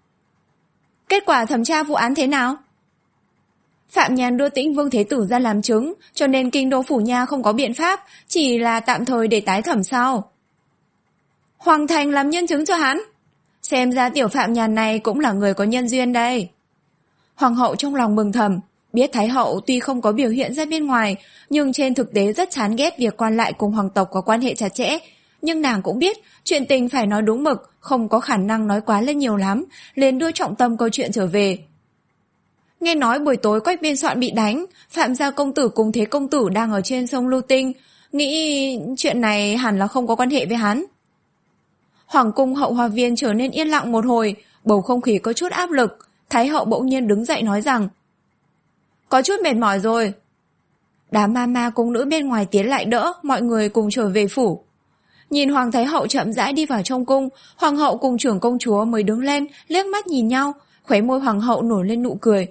Kết quả thẩm tra vụ án thế nào? Phạm Nhàn đưa Tĩnh Vương Thế Tử ra làm chứng, cho nên kinh đô phủ nha không có biện pháp, chỉ là tạm thời để tái thẩm sau. Hoàng thành làm nhân chứng cho hắn. Xem ra tiểu Phạm Nhàn này cũng là người có nhân duyên đây. Hoàng hậu trong lòng mừng thầm, biết Thái hậu tuy không có biểu hiện ra bên ngoài, nhưng trên thực tế rất chán ghét việc quan lại cùng hoàng tộc có quan hệ chặt chẽ. Nhưng nàng cũng biết, chuyện tình phải nói đúng mực, không có khả năng nói quá lên nhiều lắm, liền đưa trọng tâm câu chuyện trở về. Nghe nói buổi tối Quách biên soạn bị đánh, Phạm gia công tử cùng Thế công tử đang ở trên sông Lưu Tinh, nghĩ chuyện này hẳn là không có quan hệ với hắn. Hoàng cung hậu hoa viên trở nên yên lặng một hồi, bầu không khí có chút áp lực. Thái hậu bỗng nhiên đứng dậy nói rằng, có chút mệt mỏi rồi. Đám ma ma cung nữ bên ngoài tiến lại đỡ, mọi người cùng trở về phủ. Nhìn Hoàng Thái hậu chậm rãi đi vào trong cung, Hoàng hậu cùng trưởng công chúa mới đứng lên, liếc mắt nhìn nhau, khóe môi Hoàng hậu nổi lên nụ cười.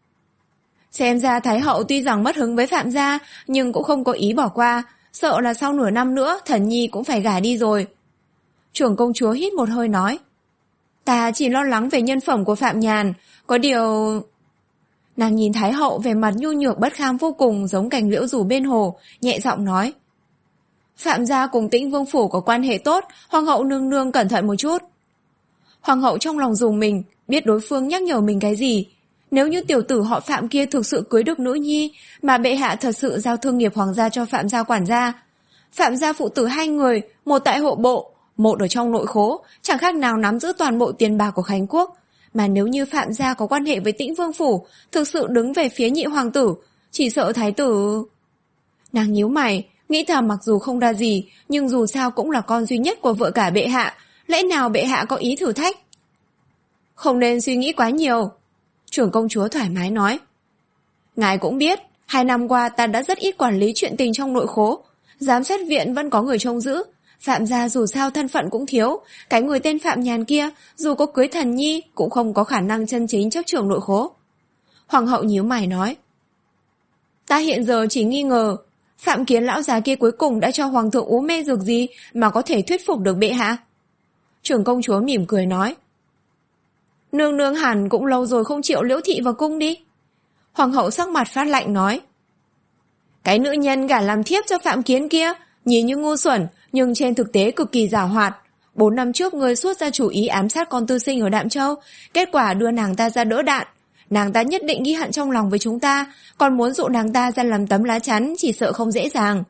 Xem ra Thái hậu tuy rằng mất hứng với Phạm gia, nhưng cũng không có ý bỏ qua, sợ là sau nửa năm nữa Thần Nhi cũng phải gả đi rồi. Trưởng công chúa hít một hơi nói, ta chỉ lo lắng về nhân phẩm của Phạm Nhàn, có điều... Nàng nhìn Thái hậu về mặt nhu nhược bất kham vô cùng, giống cành liễu rủ bên hồ, nhẹ giọng nói. Phạm gia cùng Tĩnh Vương phủ có quan hệ tốt, hoàng hậu nương nương cẩn thận một chút. Hoàng hậu trong lòng dùng mình, biết đối phương nhắc nhở mình cái gì. Nếu như tiểu tử họ Phạm kia thực sự cưới được nữ nhi, mà bệ hạ thật sự giao thương nghiệp hoàng gia cho Phạm gia quản gia. Phạm gia phụ tử hai người, một tại hộ bộ, một ở trong nội khố, chẳng khác nào nắm giữ toàn bộ tiền bạc của Khánh Quốc. Mà nếu như Phạm gia có quan hệ với Tĩnh Vương phủ, thực sự đứng về phía nhị hoàng tử, chỉ sợ thái tử... Nàng nhíu mày, nghĩ thầm mặc dù không đa gì, nhưng dù sao cũng là con duy nhất của vợ cả bệ hạ, lẽ nào bệ hạ có ý thử thách? Không nên suy nghĩ quá nhiều. Trưởng công chúa thoải mái nói. Ngài cũng biết, hai năm qua ta đã rất ít quản lý chuyện tình trong nội khố, giám sát viện vẫn có người trông giữ. Phạm gia dù sao thân phận cũng thiếu, cái người tên Phạm Nhàn kia dù có cưới Thần Nhi cũng không có khả năng chân chính chấp trưởng nội khố. Hoàng hậu nhíu mày nói. Ta hiện giờ chỉ nghi ngờ Phạm Kiến lão già kia cuối cùng đã cho hoàng thượng uống mê dược gì mà có thể thuyết phục được bệ hạ. Trưởng công chúa mỉm cười nói. Nương nương hẳn cũng lâu rồi không chịu Liễu thị vào cung đi. Hoàng hậu sắc mặt phát lạnh nói. Cái nữ nhân gả làm thiếp cho Phạm Kiến kia nhìn như ngu xuẩn, nhưng trên thực tế cực kỳ giảo hoạt. Bốn năm trước ngươi xuất ra chủ ý ám sát con tư sinh ở Đạm Châu, kết quả đưa nàng ta ra đỡ đạn. Nàng ta nhất định ghi hận trong lòng với chúng ta, còn muốn dụ nàng ta ra làm tấm lá chắn chỉ sợ không dễ dàng.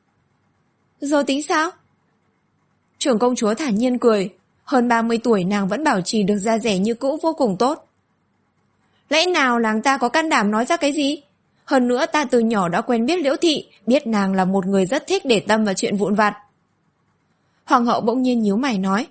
Rồi tính sao? Trưởng công chúa thản nhiên cười. Hơn ba mươi tuổi nàng vẫn bảo trì được da dẻ như cũ vô cùng tốt. Lẽ nào nàng ta có can đảm nói ra cái gì? Hơn nữa ta từ nhỏ đã quen biết Liễu thị, biết nàng là một người rất thích để tâm vào chuyện vụn vặt. Hoàng hậu bỗng nhiên nhíu mày nói.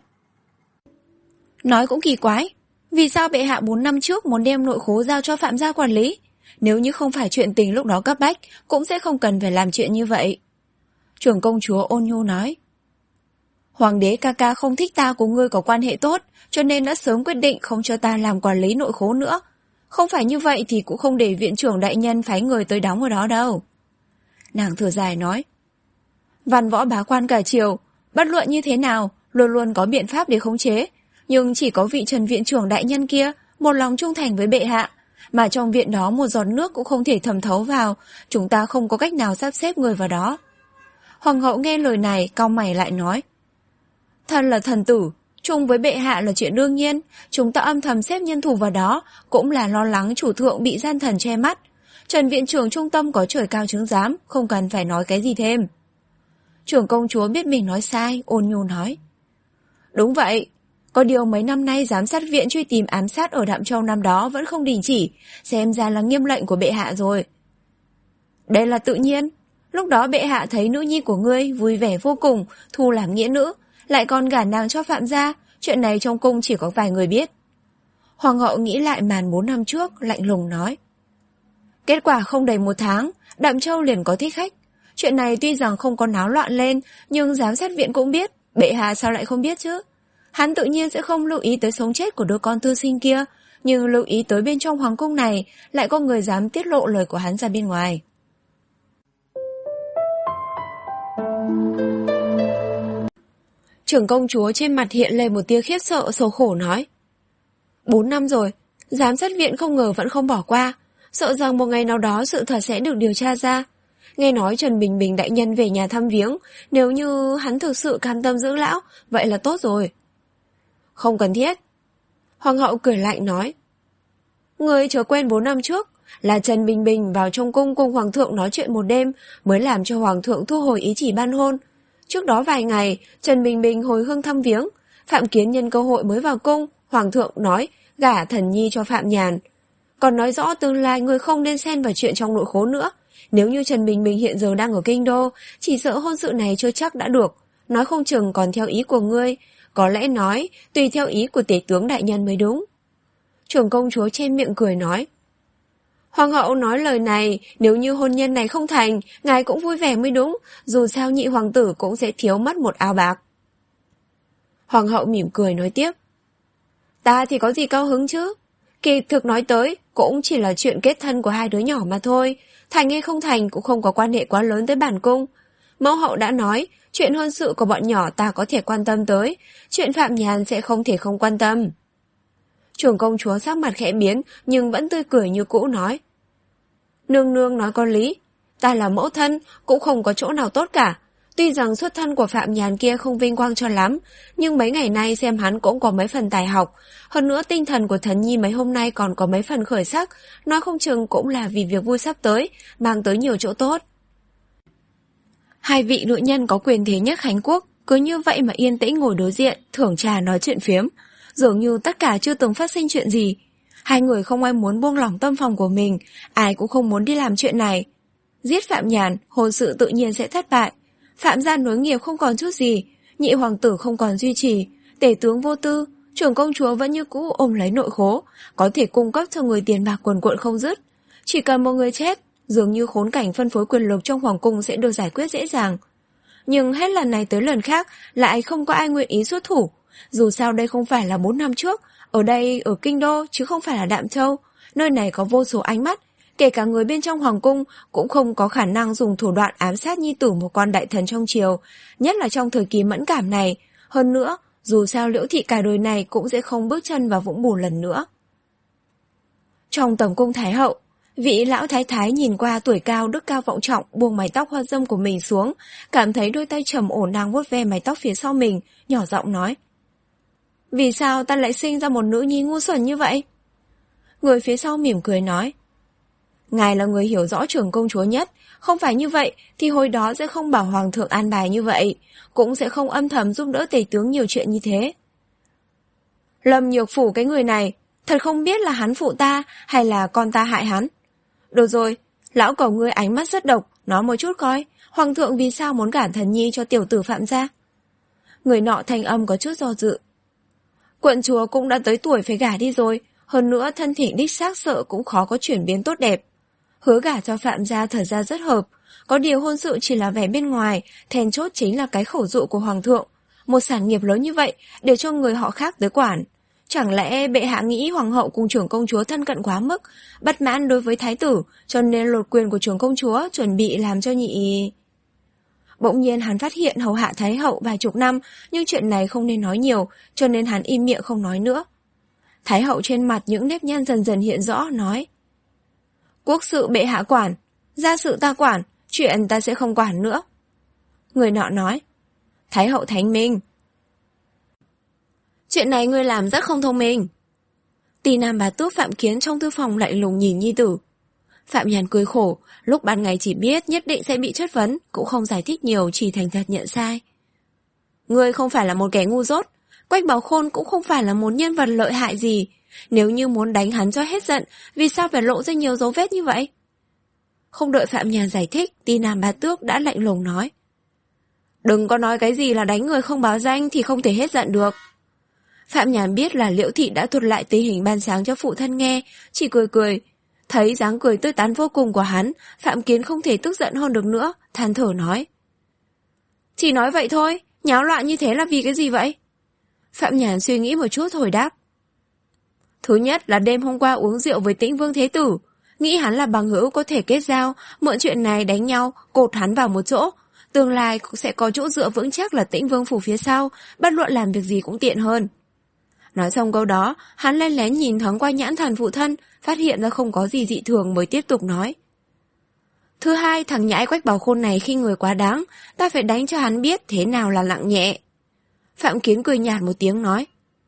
Nói cũng kỳ quái, vì sao bệ hạ bốn năm trước muốn đem nội khố giao cho Phạm gia quản lý? Nếu như không phải chuyện tình lúc đó cấp bách, cũng sẽ không cần phải làm chuyện như vậy. Trưởng công chúa ôn nhu nói. Hoàng đế ca ca không thích ta cùng ngươi có quan hệ tốt, cho nên đã sớm quyết định không cho ta làm quản lý nội khố nữa. Không phải như vậy thì cũng không để viện trưởng đại nhân phái người tới đóng ở đó đâu. Nàng thở dài nói. Văn võ bá quan cả triều, bất luận như thế nào, luôn luôn có biện pháp để khống chế. Nhưng chỉ có vị Trần viện trưởng đại nhân kia một lòng trung thành với bệ hạ, mà trong viện đó một giọt nước cũng không thể thẩm thấu vào, chúng ta không có cách nào sắp xếp người vào đó. Hoàng hậu nghe lời này, cau mày lại nói. Thần là thần tử, chung với bệ hạ là chuyện đương nhiên, chúng ta âm thầm xếp nhân thủ vào đó, cũng là lo lắng chủ thượng bị gian thần che mắt. Trần viện trưởng trung tâm có trời cao chứng giám, không cần phải nói cái gì thêm. Trưởng công chúa biết mình nói sai, ôn nhu nói. Đúng vậy, có điều mấy năm nay giám sát viện truy tìm ám sát ở Đạm Châu năm đó vẫn không đình chỉ, xem ra là nghiêm lệnh của bệ hạ rồi. Đây là tự nhiên, lúc đó bệ hạ thấy nữ nhi của ngươi vui vẻ vô cùng, thu làm nghĩa nữ, lại còn gả nàng cho Phạm gia, chuyện này trong cung chỉ có vài người biết. Hoàng hậu nghĩ lại màn bốn năm trước, lạnh lùng nói. Kết quả không đầy một tháng, Đạm Châu liền có thích khách. Chuyện này tuy rằng không có náo loạn lên, nhưng giám sát viện cũng biết, bệ hạ sao lại không biết chứ? Hắn tự nhiên sẽ không lưu ý tới sống chết của đứa con tư sinh kia, nhưng lưu ý tới bên trong hoàng cung này lại có người dám tiết lộ lời của hắn ra bên ngoài. Trưởng công chúa trên mặt hiện lên một tia khiếp sợ, sầu khổ nói. Bốn năm rồi, giám sát viện không ngờ vẫn không bỏ qua, sợ rằng một ngày nào đó sự thật sẽ được điều tra ra. Nghe nói Trần Bình Bình đại nhân về nhà thăm viếng, nếu như hắn thực sự cam tâm giữ lão, vậy là tốt rồi. Không cần thiết. Hoàng hậu cười lạnh nói. Ngươi chớ quên bốn năm trước, là Trần Bình Bình vào trong cung cùng hoàng thượng nói chuyện một đêm mới làm cho hoàng thượng thu hồi ý chỉ ban hôn. Trước đó vài ngày, Trần Bình Bình hồi hương thăm viếng, Phạm Kiến nhân cơ hội mới vào cung, hoàng thượng nói gả Thần Nhi cho Phạm Nhàn. Còn nói rõ tương lai ngươi không nên xen vào chuyện trong nội khố nữa. Nếu như Trần Bình Bình hiện giờ đang ở kinh đô, chỉ sợ hôn sự này chưa chắc đã được, nói không chừng còn theo ý của ngươi, có lẽ nói tùy theo ý của tể tướng đại nhân mới đúng. Trưởng công chúa trên miệng cười nói. Hoàng hậu nói lời này, nếu như hôn nhân này không thành, ngài cũng vui vẻ mới đúng, dù sao nhị hoàng tử cũng sẽ thiếu mất một ao bạc. Hoàng hậu mỉm cười nói tiếp. Ta thì có gì cao hứng chứ? Kỳ thực nói tới, cũng chỉ là chuyện kết thân của hai đứa nhỏ mà thôi, thành hay không thành cũng không có quan hệ quá lớn tới bản cung. Mẫu hậu đã nói, chuyện hôn sự của bọn nhỏ ta có thể quan tâm tới, chuyện Phạm Nhàn sẽ không thể không quan tâm. Trưởng công chúa sắc mặt khẽ biến, nhưng vẫn tươi cười như cũ nói. Nương nương nói có lý, ta là mẫu thân, cũng không có chỗ nào tốt cả. Tuy rằng xuất thân của Phạm Nhàn kia không vinh quang cho lắm, nhưng mấy ngày nay xem hắn cũng có mấy phần tài học. Hơn nữa tinh thần của Thần Nhi mấy hôm nay còn có mấy phần khởi sắc, nói không chừng cũng là vì việc vui sắp tới, mang tới nhiều chỗ tốt. Hai vị nữ nhân có quyền thế nhất Khánh Quốc, cứ như vậy mà yên tĩnh ngồi đối diện, thưởng trà nói chuyện phiếm. Dường như tất cả chưa từng phát sinh chuyện gì. Hai người không ai muốn buông lỏng tâm phòng của mình, ai cũng không muốn đi làm chuyện này. Giết Phạm Nhàn, hôn sự tự nhiên sẽ thất bại. Phạm gia nối nghiệp không còn chút gì, nhị hoàng tử không còn duy trì, tể tướng vô tư, trưởng công chúa vẫn như cũ ôm lấy nội khố, có thể cung cấp cho người tiền bạc quần quận không dứt. Chỉ cần một người chết, dường như khốn cảnh phân phối quyền lực trong hoàng cung sẽ được giải quyết dễ dàng. Nhưng hết lần này tới lần khác lại không có ai nguyện ý xuất thủ. Dù sao đây không phải là bốn năm trước, ở đây ở Kinh Đô chứ không phải là Đạm Châu, nơi này có vô số ánh mắt, kể cả người bên trong hoàng cung cũng không có khả năng dùng thủ đoạn ám sát nhi tử một con đại thần trong triều, nhất là trong thời kỳ mẫn cảm này. Hơn nữa, dù sao Liễu thị cả đời này cũng sẽ không bước chân vào vũng bùn lần nữa. Trong tầm cung thái hậu, vị lão thái thái nhìn qua tuổi cao đức cao vọng trọng, buông mái tóc hoa râm của mình xuống, cảm thấy đôi tay trầm ổn đang vuốt ve mái tóc phía sau mình, nhỏ giọng nói. Vì sao ta lại sinh ra một nữ nhi ngu xuẩn như vậy? Người phía sau mỉm cười nói. Ngài là người hiểu rõ trưởng công chúa nhất, không phải như vậy thì hồi đó sẽ không bảo hoàng thượng an bài như vậy, cũng sẽ không âm thầm giúp đỡ tể tướng nhiều chuyện như thế. Lâm Nhược Phủ cái người này, thật không biết là hắn phụ ta hay là con ta hại hắn. Được rồi, lão cầu ngươi ánh mắt rất độc, nói một chút coi, hoàng thượng vì sao muốn gả Thần Nhi cho tiểu tử Phạm gia? Người nọ thanh âm có chút do dự. Quận chúa cũng đã tới tuổi phải gả đi rồi, hơn nữa thân thể đích xác sợ cũng khó có chuyển biến tốt đẹp. Hứa gả cho Phạm gia thật ra rất hợp, có điều hôn sự chỉ là vẻ bên ngoài, then chốt chính là cái khẩu dụ của hoàng thượng. Một sản nghiệp lớn như vậy, để cho người họ khác tới quản. Chẳng lẽ bệ hạ nghĩ hoàng hậu cùng trưởng công chúa thân cận quá mức, bất mãn đối với thái tử, cho nên lột quyền của trưởng công chúa, chuẩn bị làm cho nhị... Bỗng nhiên hắn phát hiện hầu hạ thái hậu vài chục năm, nhưng chuyện này không nên nói nhiều, cho nên hắn im miệng không nói nữa. Thái hậu trên mặt những nếp nhăn dần dần hiện rõ, nói: Quốc sự bệ hạ quản, gia sự ta quản, chuyện ta sẽ không quản nữa. Người nọ nói: Thái hậu thánh minh, chuyện này ngươi làm rất không thông minh. Tỳ Nam Bá Tước Phạm Kiến trong thư phòng lạnh lùng nhìn nhi tử. Phạm Nhàn cười khổ, lúc ban ngày chỉ biết nhất định sẽ bị chất vấn, cũng không giải thích nhiều, chỉ thành thật nhận sai. Ngươi không phải là một kẻ ngu dốt, Quách Bảo Khôn cũng không phải là một nhân vật lợi hại gì. Nếu như muốn đánh hắn cho hết giận, vì sao phải lộ ra nhiều dấu vết như vậy? Không đợi Phạm Nhàn giải thích, Tỳ Nam Bá Tước đã lạnh lùng nói: Đừng có nói cái gì là đánh người không báo danh thì không thể hết giận được. Phạm Nhàn biết là Liễu Thị đã thuật lại tình hình ban sáng cho phụ thân nghe, chỉ cười cười. Thấy dáng cười tươi tắn vô cùng của hắn, Phạm Kiến không thể tức giận hơn được nữa, than thở nói: Chỉ nói vậy thôi, nháo loạn như thế là vì cái gì vậy? Phạm Nhàn suy nghĩ một chút hồi đáp: Thứ nhất là đêm hôm qua uống rượu với Tĩnh Vương Thế Tử, nghĩ hắn là bằng hữu có thể kết giao, mượn chuyện này đánh nhau, cột hắn vào một chỗ. Tương lai cũng sẽ có chỗ dựa vững chắc là Tĩnh Vương phủ phía sau, bất luận làm việc gì cũng tiện hơn. Nói xong câu đó, hắn lén lén nhìn thoáng qua nhãn thần phụ thân, phát hiện ra không có gì dị thường mới tiếp tục nói: Thứ hai, thằng nhãi Quách Bảo Khôn này khi người quá đáng, ta phải đánh cho hắn biết thế nào là nặng nhẹ. Phạm Kiến cười nhạt một tiếng nói: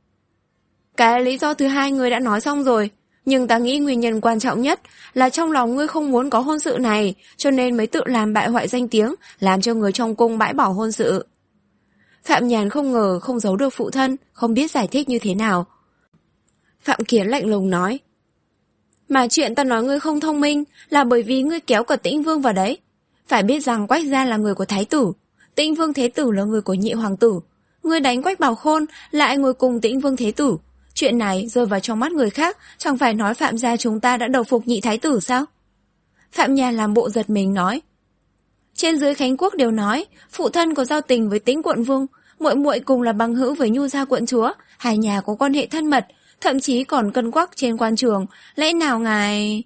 Cái lý do thứ hai ngươi đã nói xong rồi, nhưng ta nghĩ nguyên nhân quan trọng nhất là trong lòng ngươi không muốn có hôn sự này, cho nên mới tự làm bại hoại danh tiếng, làm cho người trong cung bãi bỏ hôn sự. Phạm Nhàn không ngờ không giấu được phụ thân, không biết giải thích như thế nào. Phạm Kiến lạnh lùng nói: Mà chuyện ta nói ngươi không thông minh là bởi vì ngươi kéo cả Tĩnh Vương vào đấy. Phải biết rằng Quách gia là người của thái tử, Tĩnh Vương Thế Tử là người của nhị hoàng tử. Ngươi đánh Quách Bảo Khôn lại ngồi cùng Tĩnh Vương Thế Tử. Chuyện này rơi vào trong mắt người khác, chẳng phải nói Phạm gia chúng ta đã đầu phục nhị thái tử sao? Phạm Nhàn làm bộ giật mình nói: Trên dưới Khánh Quốc đều nói phụ thân có giao tình với Tĩnh quận vương, muội muội cùng là bằng hữu với Nhu gia quận chúa, hai nhà có quan hệ thân mật, thậm chí còn cân quắc trên quan trường, lẽ nào ngài...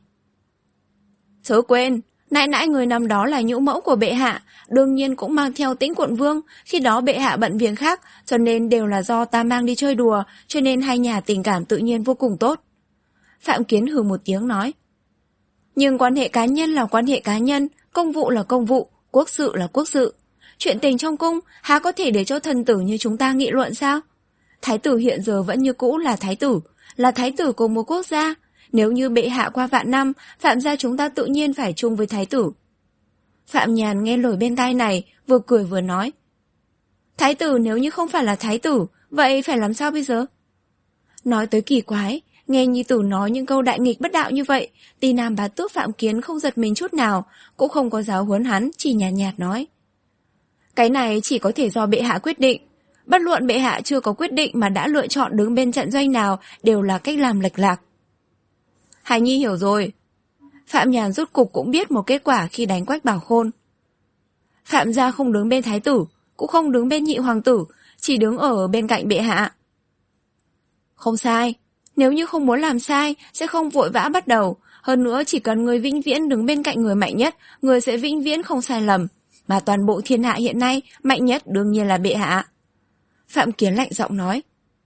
Chớ quên, nãi nãi người năm đó là nhũ mẫu của bệ hạ, đương nhiên cũng mang theo Tĩnh quận vương, khi đó bệ hạ bận việc khác, cho nên đều là do ta mang đi chơi đùa, cho nên hai nhà tình cảm tự nhiên vô cùng tốt. Phạm Kiến hừ một tiếng nói: Nhưng quan hệ cá nhân là quan hệ cá nhân, công vụ là công vụ, quốc sự là quốc sự. Chuyện tình trong cung há có thể để cho thần tử như chúng ta nghị luận sao? Thái tử hiện giờ vẫn như cũ là thái tử, là thái tử của một quốc gia. Nếu như bệ hạ qua vạn năm, Phạm gia chúng ta tự nhiên phải chung với thái tử. Phạm Nhàn nghe lời bên tai này, vừa cười vừa nói: Thái tử nếu như không phải là thái tử, vậy phải làm sao bây giờ? Nói tới kỳ quái, nghe nhi tử nói những câu đại nghịch bất đạo như vậy, Tỳ Nam Bá Tước Phạm Kiến không giật mình chút nào, cũng không có giáo huấn hắn, chỉ nhạt nhạt nói: Cái này chỉ có thể do bệ hạ quyết định. Bất luận bệ hạ chưa có quyết định mà đã lựa chọn đứng bên trận doanh nào đều là cách làm lệch lạc. Hải Nhi hiểu rồi. Phạm Nhàn rốt cục cũng biết một kết quả khi đánh Quách Bảo Khôn. Phạm gia không đứng bên thái tử, cũng không đứng bên nhị hoàng tử, chỉ đứng ở bên cạnh bệ hạ. Không sai. Nếu như không muốn làm sai, sẽ không vội vã bắt đầu. Hơn nữa chỉ cần người vĩnh viễn đứng bên cạnh người mạnh nhất, người sẽ vĩnh viễn không sai lầm. Mà toàn bộ thiên hạ hiện nay, mạnh nhất đương nhiên là bệ hạ. Phạm Kiến lạnh giọng nói: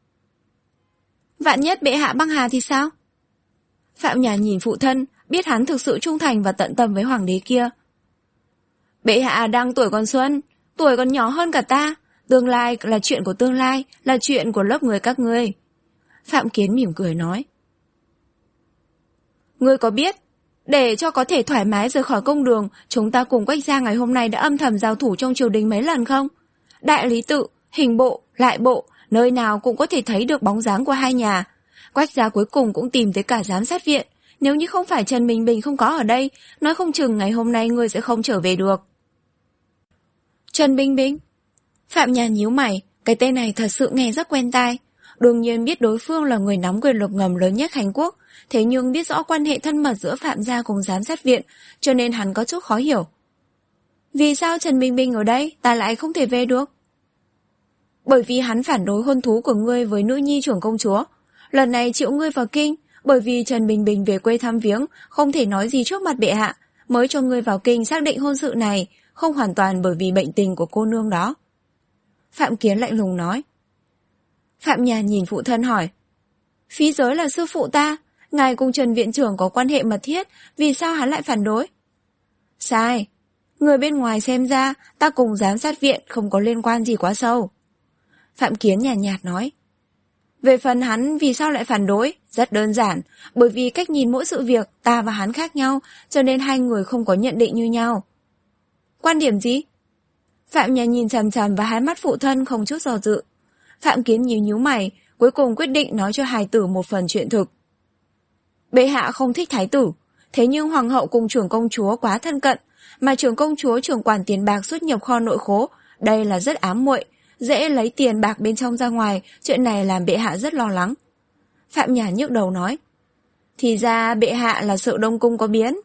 Vạn nhất bệ hạ băng hà thì sao? Phạm Nhàn nhìn phụ thân, biết hắn thực sự trung thành và tận tâm với hoàng đế kia. Bệ hạ đang tuổi còn xuân, tuổi còn nhỏ hơn cả ta. Tương lai là chuyện của tương lai, là chuyện của lớp người các ngươi. Phạm Kiến mỉm cười nói: Ngươi có biết, để cho có thể thoải mái rời khỏi công đường, chúng ta cùng Quách gia ngày hôm nay đã âm thầm giao thủ trong triều đình mấy lần không? Đại lý tự, hình bộ, lại bộ, nơi nào cũng có thể thấy được bóng dáng của hai nhà. Quách gia cuối cùng cũng tìm tới cả giám sát viện. Nếu như không phải Trần Bình Bình không có ở đây, nói không chừng ngày hôm nay ngươi sẽ không trở về được. Trần Bình Bình? Phạm Nhàn nhíu mày, cái tên này thật sự nghe rất quen tai. Đương nhiên biết đối phương là người nắm quyền lực ngầm lớn nhất Khánh Quốc, thế nhưng biết rõ quan hệ thân mật giữa Phạm gia cùng giám sát viện, cho nên hắn có chút khó hiểu. Vì sao Trần Bình Bình ở đây, ta lại không thể về được? Bởi vì hắn phản đối hôn thú của ngươi với nữ nhi trưởng công chúa. Lần này triệu ngươi vào kinh, bởi vì Trần Bình Bình về quê thăm viếng, không thể nói gì trước mặt bệ hạ, mới cho ngươi vào kinh xác định hôn sự này, không hoàn toàn bởi vì bệnh tình của cô nương đó. Phạm Kiến lạnh lùng nói. Phạm Nhàn nhìn phụ thân hỏi. Phí Giới là sư phụ ta, ngài cùng Trần viện trưởng có quan hệ mật thiết, vì sao hắn lại phản đối? Sai, người bên ngoài xem ra ta cùng giám sát viện không có liên quan gì quá sâu. Phạm Kiến nhàn nhạt, nhạt nói. Về phần hắn vì sao lại phản đối? Rất đơn giản, bởi vì cách nhìn mỗi sự việc ta và hắn khác nhau, cho nên hai người không có nhận định như nhau. Quan điểm gì? Phạm Nhàn nhìn chằm chằm vào hai mắt phụ thân không chút do dự. Phạm Kiến nhíu nhíu mày, cuối cùng quyết định nói cho hài tử một phần chuyện thực. Bệ hạ không thích thái tử, thế nhưng hoàng hậu cùng trưởng công chúa quá thân cận, mà trưởng công chúa trưởng quản tiền bạc xuất nhập kho nội khố, đây là rất ám muội, dễ lấy tiền bạc bên trong ra ngoài, chuyện này làm bệ hạ rất lo lắng. Phạm Nhàn nhức đầu nói. Thì ra bệ hạ là sợ Đông Cung có biến.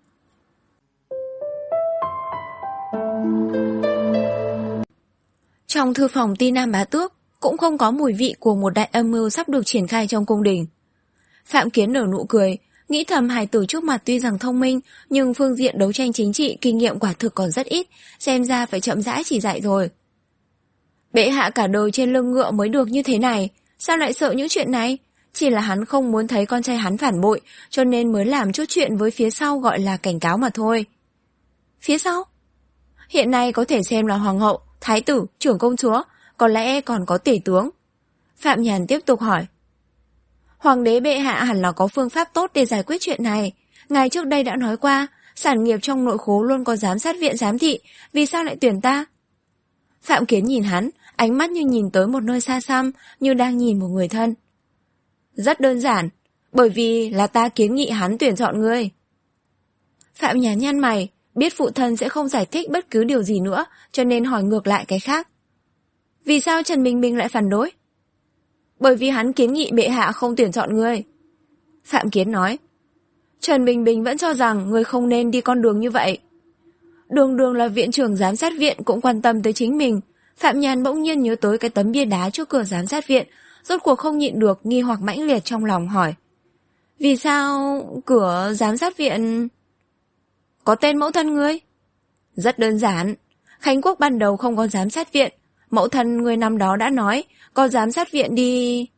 Trong thư phòng Ti Nam Bá Tước cũng không có mùi vị của một đại âm mưu sắp được triển khai trong cung đình. Phạm Kiến nở nụ cười, nghĩ thầm hài tử trước mặt tuy rằng thông minh, nhưng phương diện đấu tranh chính trị kinh nghiệm quả thực còn rất ít, xem ra phải chậm rãi chỉ dạy rồi. Bệ hạ cả đời trên lưng ngựa mới được như thế này, sao lại sợ những chuyện này? Chỉ là hắn không muốn thấy con trai hắn phản bội, cho nên mới làm chút chuyện với phía sau gọi là cảnh cáo mà thôi. Phía sau? Hiện nay có thể xem là hoàng hậu, thái tử, trưởng công chúa, có lẽ còn có tể tướng. Phạm Nhàn tiếp tục hỏi. Hoàng đế bệ hạ hẳn là có phương pháp tốt để giải quyết chuyện này. Ngài trước đây đã nói qua, sản nghiệp trong nội khố luôn có giám sát viện giám thị, vì sao lại tuyển ta? Phạm Kiến nhìn hắn, ánh mắt như nhìn tới một nơi xa xăm, như đang nhìn một người thân. Rất đơn giản, bởi vì là ta kiến nghị hắn tuyển chọn ngươi. Phạm Nhàn nhăn mày, biết phụ thân sẽ không giải thích bất cứ điều gì nữa, cho nên hỏi ngược lại cái khác. Vì sao Trần Bình Bình lại phản đối? Bởi vì hắn kiến nghị bệ hạ không tuyển chọn ngươi. Phạm Kiến nói. Trần Bình Bình vẫn cho rằng ngươi không nên đi con đường như vậy. Đường đường là viện trưởng giám sát viện cũng quan tâm tới chính mình. Phạm Nhàn bỗng nhiên nhớ tới cái tấm bia đá trước cửa giám sát viện, rốt cuộc không nhịn được nghi hoặc mãnh liệt trong lòng hỏi. Vì sao cửa giám sát viện có tên mẫu thân ngươi? Rất đơn giản, Khánh Quốc ban đầu không có giám sát viện, mẫu thân ngươi năm đó đã nói có giám sát viện đi.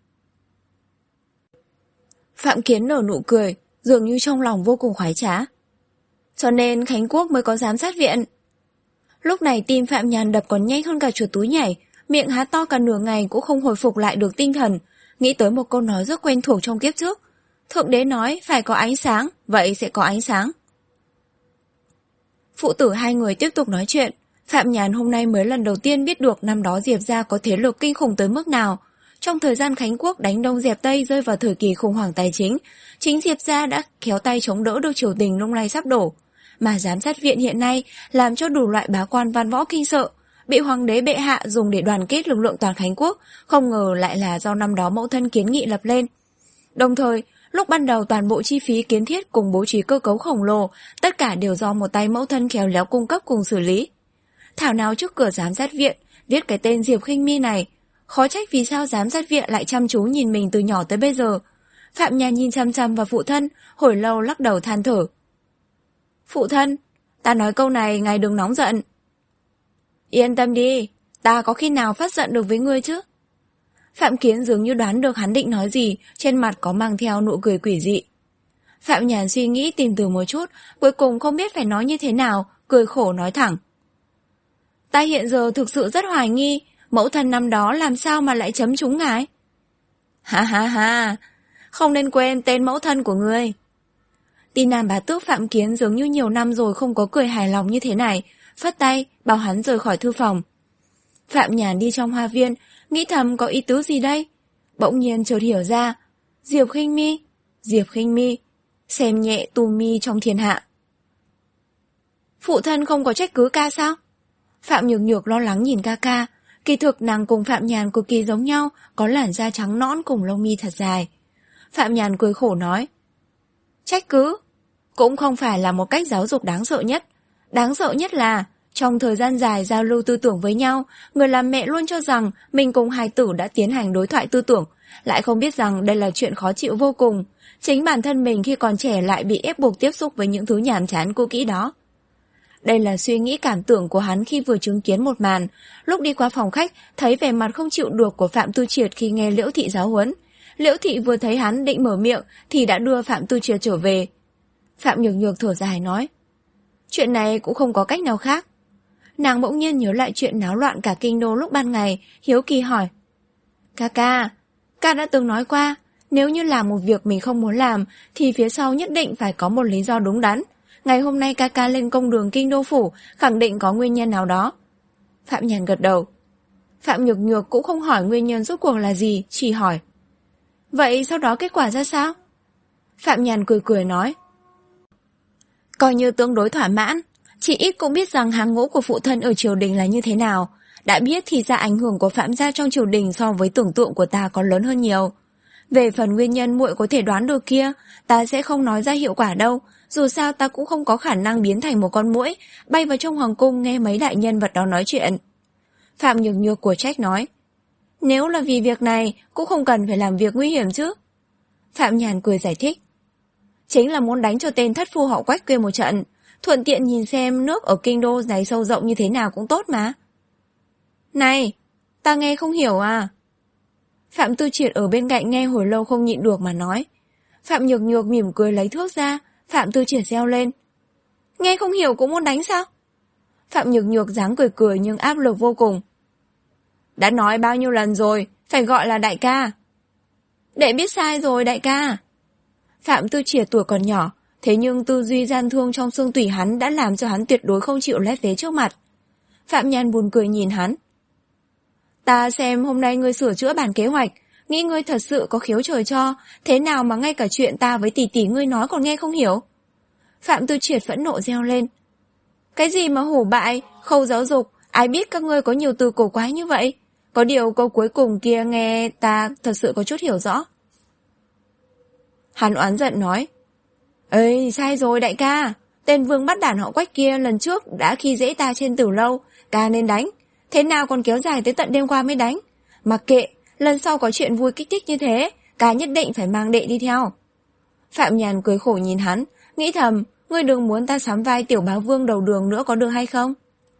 Phạm Kiến nở nụ cười, dường như trong lòng vô cùng khoái trá. Cho nên Khánh Quốc mới có giám sát viện. Lúc này tim Phạm Nhàn đập còn nhanh hơn cả chuột túi nhảy, miệng há to cả nửa ngày cũng không hồi phục lại được tinh thần, nghĩ tới một câu nói rất quen thuộc trong kiếp trước. Thượng đế nói phải có ánh sáng, vậy sẽ có ánh sáng. Phụ tử hai người tiếp tục nói chuyện. Phạm Nhàn hôm nay mới lần đầu tiên biết được năm đó Diệp gia có thế lực kinh khủng tới mức nào. Trong thời gian Khánh Quốc đánh Đông dẹp Tây rơi vào thời kỳ khủng hoảng tài chính, chính Diệp gia đã khéo tay chống đỡ được triều đình lung lay sắp đổ. Mà giám sát viện hiện nay làm cho đủ loại bá quan văn võ kinh sợ, bị hoàng đế bệ hạ dùng để đoàn kết lực lượng toàn Khánh Quốc, không ngờ lại là do năm đó mẫu thân kiến nghị lập lên. Đồng thời, lúc ban đầu toàn bộ chi phí kiến thiết cùng bố trí cơ cấu khổng lồ, tất cả đều do một tay mẫu thân khéo léo cung cấp cùng xử lý. Thảo nào trước cửa giám sát viện viết cái tên Diệp Khinh Mi này, khó trách vì sao giám sát viện lại chăm chú nhìn mình từ nhỏ tới bây giờ. Phạm Nhàn nhìn chăm chăm vào phụ thân, hồi lâu lắc đầu than thở. Phụ thân, ta nói câu này ngài đừng nóng giận. Yên tâm đi, ta có khi nào phát giận được với ngươi chứ? Phạm Kiến dường như đoán được hắn định nói gì, trên mặt có mang theo nụ cười quỷ dị. Phạm Nhàn suy nghĩ tìm từ một chút, cuối cùng không biết phải nói như thế nào, cười khổ nói thẳng. Ta hiện giờ thực sự rất hoài nghi, mẫu thân năm đó làm sao mà lại chấm trúng ngài? Ha ha ha, không nên quên tên mẫu thân của ngươi. Ti Nam Bá Tước Phạm Kiến giống như nhiều năm rồi không có cười hài lòng như thế này, phất tay, bảo hắn rời khỏi thư phòng. Phạm Nhàn đi trong hoa viên, nghĩ thầm có ý tứ gì đây? Bỗng nhiên chợt hiểu ra, Diệp Khinh Mi, Diệp Khinh Mi, xem nhẹ tu mi trong thiên hạ. Phụ thân không có trách cứ ca sao? Phạm Nhược Nhược lo lắng nhìn ca ca, kỳ thực nàng cùng Phạm Nhàn cực kỳ giống nhau, có làn da trắng nõn cùng lông mi thật dài. Phạm Nhàn cười khổ nói, trách cứ cũng không phải là một cách giáo dục đáng sợ nhất. Đáng sợ nhất là Trong thời gian dài giao lưu tư tưởng với nhau, người làm mẹ luôn cho rằng mình cùng hài tử đã tiến hành đối thoại tư tưởng, lại không biết rằng đây là chuyện khó chịu vô cùng. Chính bản thân mình khi còn trẻ lại bị ép buộc tiếp xúc với những thứ nhàm chán cũ kỹ đó. Đây là suy nghĩ cảm tưởng của hắn khi vừa chứng kiến một màn, lúc đi qua phòng khách, thấy vẻ mặt không chịu được của Phạm Tư Triệt khi nghe Liễu Thị giáo huấn. Liễu Thị vừa thấy hắn định mở miệng thì đã đưa Phạm Tư Triệt trở về. Phạm Nhược Nhược thở dài nói, chuyện này cũng không có cách nào khác. Nàng bỗng nhiên nhớ lại chuyện náo loạn cả kinh đô lúc ban ngày, hiếu kỳ hỏi, Ca ca, ca đã từng nói qua, nếu như làm một việc mình không muốn làm thì phía sau nhất định phải có một lý do đúng đắn. Ngày hôm nay ca ca lên công đường kinh đô phủ, khẳng định có nguyên nhân nào đó. Phạm Nhàn gật đầu. Phạm Nhược Nhược cũng không hỏi nguyên nhân rốt cuộc là gì, chỉ hỏi, vậy sau đó kết quả ra sao? Phạm Nhàn cười cười nói, coi như tương đối thỏa mãn, chỉ ít cũng biết rằng hàng ngũ của phụ thân ở triều đình là như thế nào. Đã biết thì ra ảnh hưởng của Phạm gia trong triều đình so với tưởng tượng của ta còn lớn hơn nhiều. Về phần nguyên nhân muội có thể đoán được kia, ta sẽ không nói ra hiệu quả đâu, dù sao ta cũng không có khả năng biến thành một con muỗi, bay vào trong hoàng cung nghe mấy đại nhân vật đó nói chuyện. Phạm Nhược Nhược của trách nói, nếu là vì việc này, cũng không cần phải làm việc nguy hiểm chứ. Phạm Nhàn cười giải thích, chính là muốn đánh cho tên thất phu họ Quách kia một trận, thuận tiện nhìn xem nước ở kinh đô này sâu rộng như thế nào cũng tốt mà. Này, ta nghe không hiểu à? Phạm Tư Triệt ở bên cạnh nghe hồi lâu không nhịn được mà nói. Phạm Nhược Nhược mỉm cười lấy thước ra. Phạm Tư Triệt reo lên, nghe không hiểu cũng muốn đánh sao? Phạm Nhược Nhược dáng cười cười nhưng áp lực vô cùng. Đã nói bao nhiêu lần rồi, phải gọi là đại ca. Đệ biết sai rồi đại ca. Phạm Tư Triệt tuổi còn nhỏ, thế nhưng tư duy gian thương trong xương tủy hắn đã làm cho hắn tuyệt đối không chịu lép vế trước mặt. Phạm Nhàn buồn cười nhìn hắn. Ta xem hôm nay ngươi sửa chữa bản kế hoạch, nghĩ ngươi thật sự có khiếu trời cho, thế nào mà ngay cả chuyện ta với tỷ tỷ ngươi nói còn nghe không hiểu? Phạm Tư Triệt phẫn nộ reo lên. Cái gì mà hổ bại, khâu giáo dục, ai biết các ngươi có nhiều từ cổ quái như vậy? Có điều câu cuối cùng kia nghe ta thật sự có chút hiểu rõ. Hắn oán giận nói, ê, sai rồi đại ca, tên vương bắt đản họ Quách kia lần trước đã khi dễ ta trên tử lâu, ca nên đánh. Thế nào còn kéo dài tới tận đêm qua mới đánh? Mặc kệ, lần sau có chuyện vui kích thích như thế, ca nhất định phải mang đệ đi theo. Phạm Nhàn cười khổ nhìn hắn, nghĩ thầm, ngươi đừng muốn ta sắm vai tiểu bá vương đầu đường nữa có được hay không?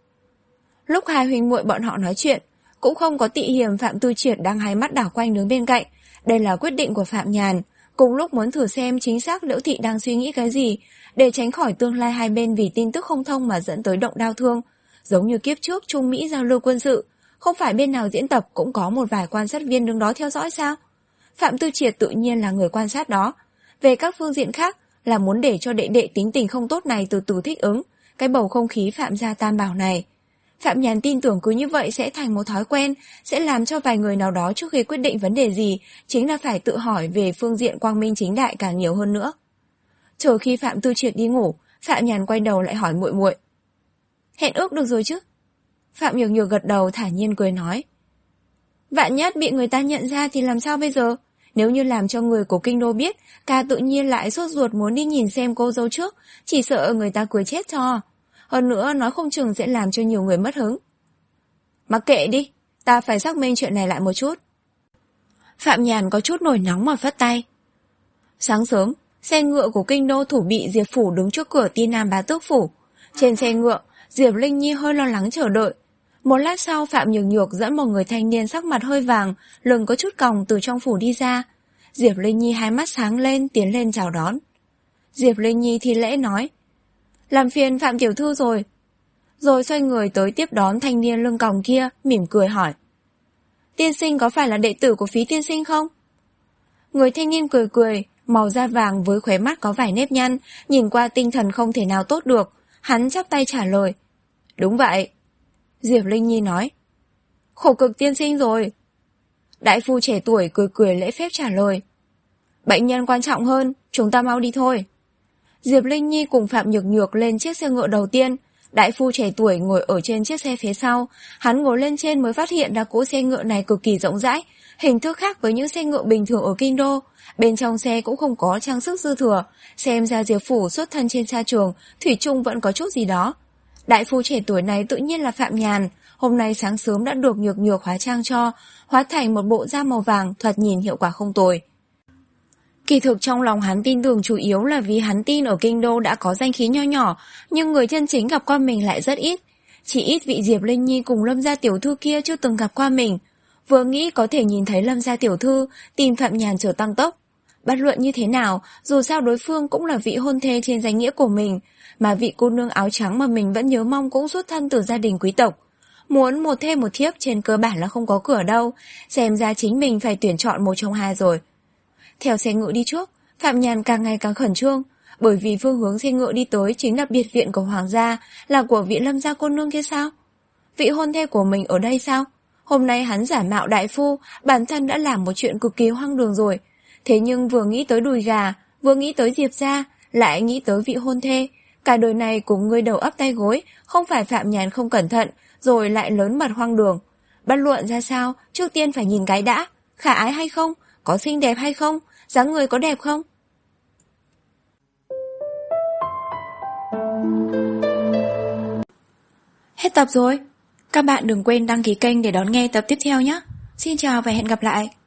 Lúc hai huynh muội bọn họ nói chuyện, cũng không có tị hiềm Phạm Tư Triệt đang hai mắt đảo quanh đứng bên cạnh. Đây là quyết định của Phạm Nhàn, cùng lúc muốn thử xem chính xác Liễu Thị đang suy nghĩ cái gì, để tránh khỏi tương lai hai bên vì tin tức không thông mà dẫn tới động đao thương. Giống như kiếp trước Trung Mỹ giao lưu quân sự, không phải bên nào diễn tập cũng có một vài quan sát viên đứng đó theo dõi sao? Phạm Tư Triệt tự nhiên là người quan sát đó. Về các phương diện khác là muốn để cho đệ đệ tính tình không tốt này từ từ thích ứng cái bầu không khí Phạm gia tam bảo này. Phạm Nhàn tin tưởng cứ như vậy sẽ thành một thói quen, sẽ làm cho vài người nào đó trước khi quyết định vấn đề gì chính là phải tự hỏi về phương diện quang minh chính đại càng nhiều hơn nữa. Chờ khi Phạm Tư Triệt đi ngủ, Phạm Nhàn quay đầu lại hỏi muội muội, hẹn ước được rồi chứ? Phạm Nhược Nhược gật đầu thản nhiên cười nói, vạn nhất bị người ta nhận ra thì làm sao bây giờ? Nếu như làm cho người của kinh đô biết, ca tự nhiên lại sốt ruột muốn đi nhìn xem cô dâu trước, chỉ sợ người ta cười chết cho. Hơn nữa nói không chừng sẽ làm cho nhiều người mất hứng. Mặc kệ đi, ta phải xác minh chuyện này lại một chút. Phạm Nhàn có chút nổi nóng mà phất tay. Sáng sớm, xe ngựa của kinh đô thủ bị Diệp Phủ đứng trước cửa Ti Nam Bá Tước Phủ. Trên xe ngựa, Diệp Linh Nhi hơi lo lắng chờ đợi. Một lát sau Phạm Nhược Nhược dẫn một người thanh niên sắc mặt hơi vàng, lưng có chút còng từ trong phủ đi ra. Diệp Linh Nhi hai mắt sáng lên tiến lên chào đón. Diệp Linh Nhi thi lễ nói, làm phiền Phạm tiểu thư rồi. Rồi xoay người tới tiếp đón thanh niên lưng còng kia, mỉm cười hỏi, tiên sinh có phải là đệ tử của Phí tiên sinh không? Người thanh niên cười cười, màu da vàng với khóe mắt có vài nếp nhăn, nhìn qua tinh thần không thể nào tốt được. Hắn chắp tay trả lời, đúng vậy. Diệp Linh Nhi nói, khổ cực tiên sinh rồi. Đại phu trẻ tuổi cười cười lễ phép trả lời, bệnh nhân quan trọng hơn, chúng ta mau đi thôi. Diệp Linh Nhi cùng Phạm Nhược Nhược lên chiếc xe ngựa đầu tiên. Đại phu trẻ tuổi ngồi ở trên chiếc xe phía sau. Hắn ngồi lên trên mới phát hiện ra cỗ xe ngựa này cực kỳ rộng rãi, hình thức khác với những xe ngựa bình thường ở kinh đô. Bên trong xe cũng không có trang sức dư thừa, xem ra Diệp Phủ xuất thân trên xa trường, thủy chung vẫn có chút gì đó. Đại phu trẻ tuổi này tự nhiên là Phạm Nhàn, hôm nay sáng sớm đã được Nhược Nhược hóa trang cho, hóa thành một bộ da màu vàng, thoạt nhìn hiệu quả không tồi. Kỳ thực trong lòng hắn tin tưởng chủ yếu là vì hắn tin ở kinh đô đã có danh khí nho nhỏ, nhưng người chân chính gặp qua mình lại rất ít. Chỉ ít vị Diệp Linh Nhi cùng Lâm gia tiểu thư kia chưa từng gặp qua mình. Vừa nghĩ có thể nhìn thấy Lâm gia tiểu thư, tìm Phạm Nhàn trở tăng tốc. Bất luận như thế nào, dù sao đối phương cũng là vị hôn thê trên danh nghĩa của mình, mà vị cô nương áo trắng mà mình vẫn nhớ mong cũng xuất thân từ gia đình quý tộc. Muốn một thê một thiếp trên cơ bản là không có cửa đâu, xem ra chính mình phải tuyển chọn một trong hai rồi. Theo xe ngựa đi trước, Phạm Nhàn càng ngày càng khẩn trương, bởi vì phương hướng xe ngựa đi tới chính là biệt viện của hoàng gia, là của vị Lâm gia cô nương kia sao? Vị hôn thê của mình ở đây sao? Hôm nay hắn giả mạo đại phu, bản thân đã làm một chuyện cực kỳ hoang đường rồi. Thế nhưng vừa nghĩ tới đùi gà, vừa nghĩ tới Diệp gia, lại nghĩ tới vị hôn thê. Cả đời này cùng người đầu ấp tay gối, không phải Phạm Nhàn không cẩn thận, rồi lại lớn mật hoang đường. Bất luận ra sao, trước tiên phải nhìn cái đã, khả ái hay không, có xinh đẹp hay không, dáng người có đẹp không? Hết tập rồi. Các bạn đừng quên đăng ký kênh để đón nghe tập tiếp theo nhé. Xin chào và hẹn gặp lại.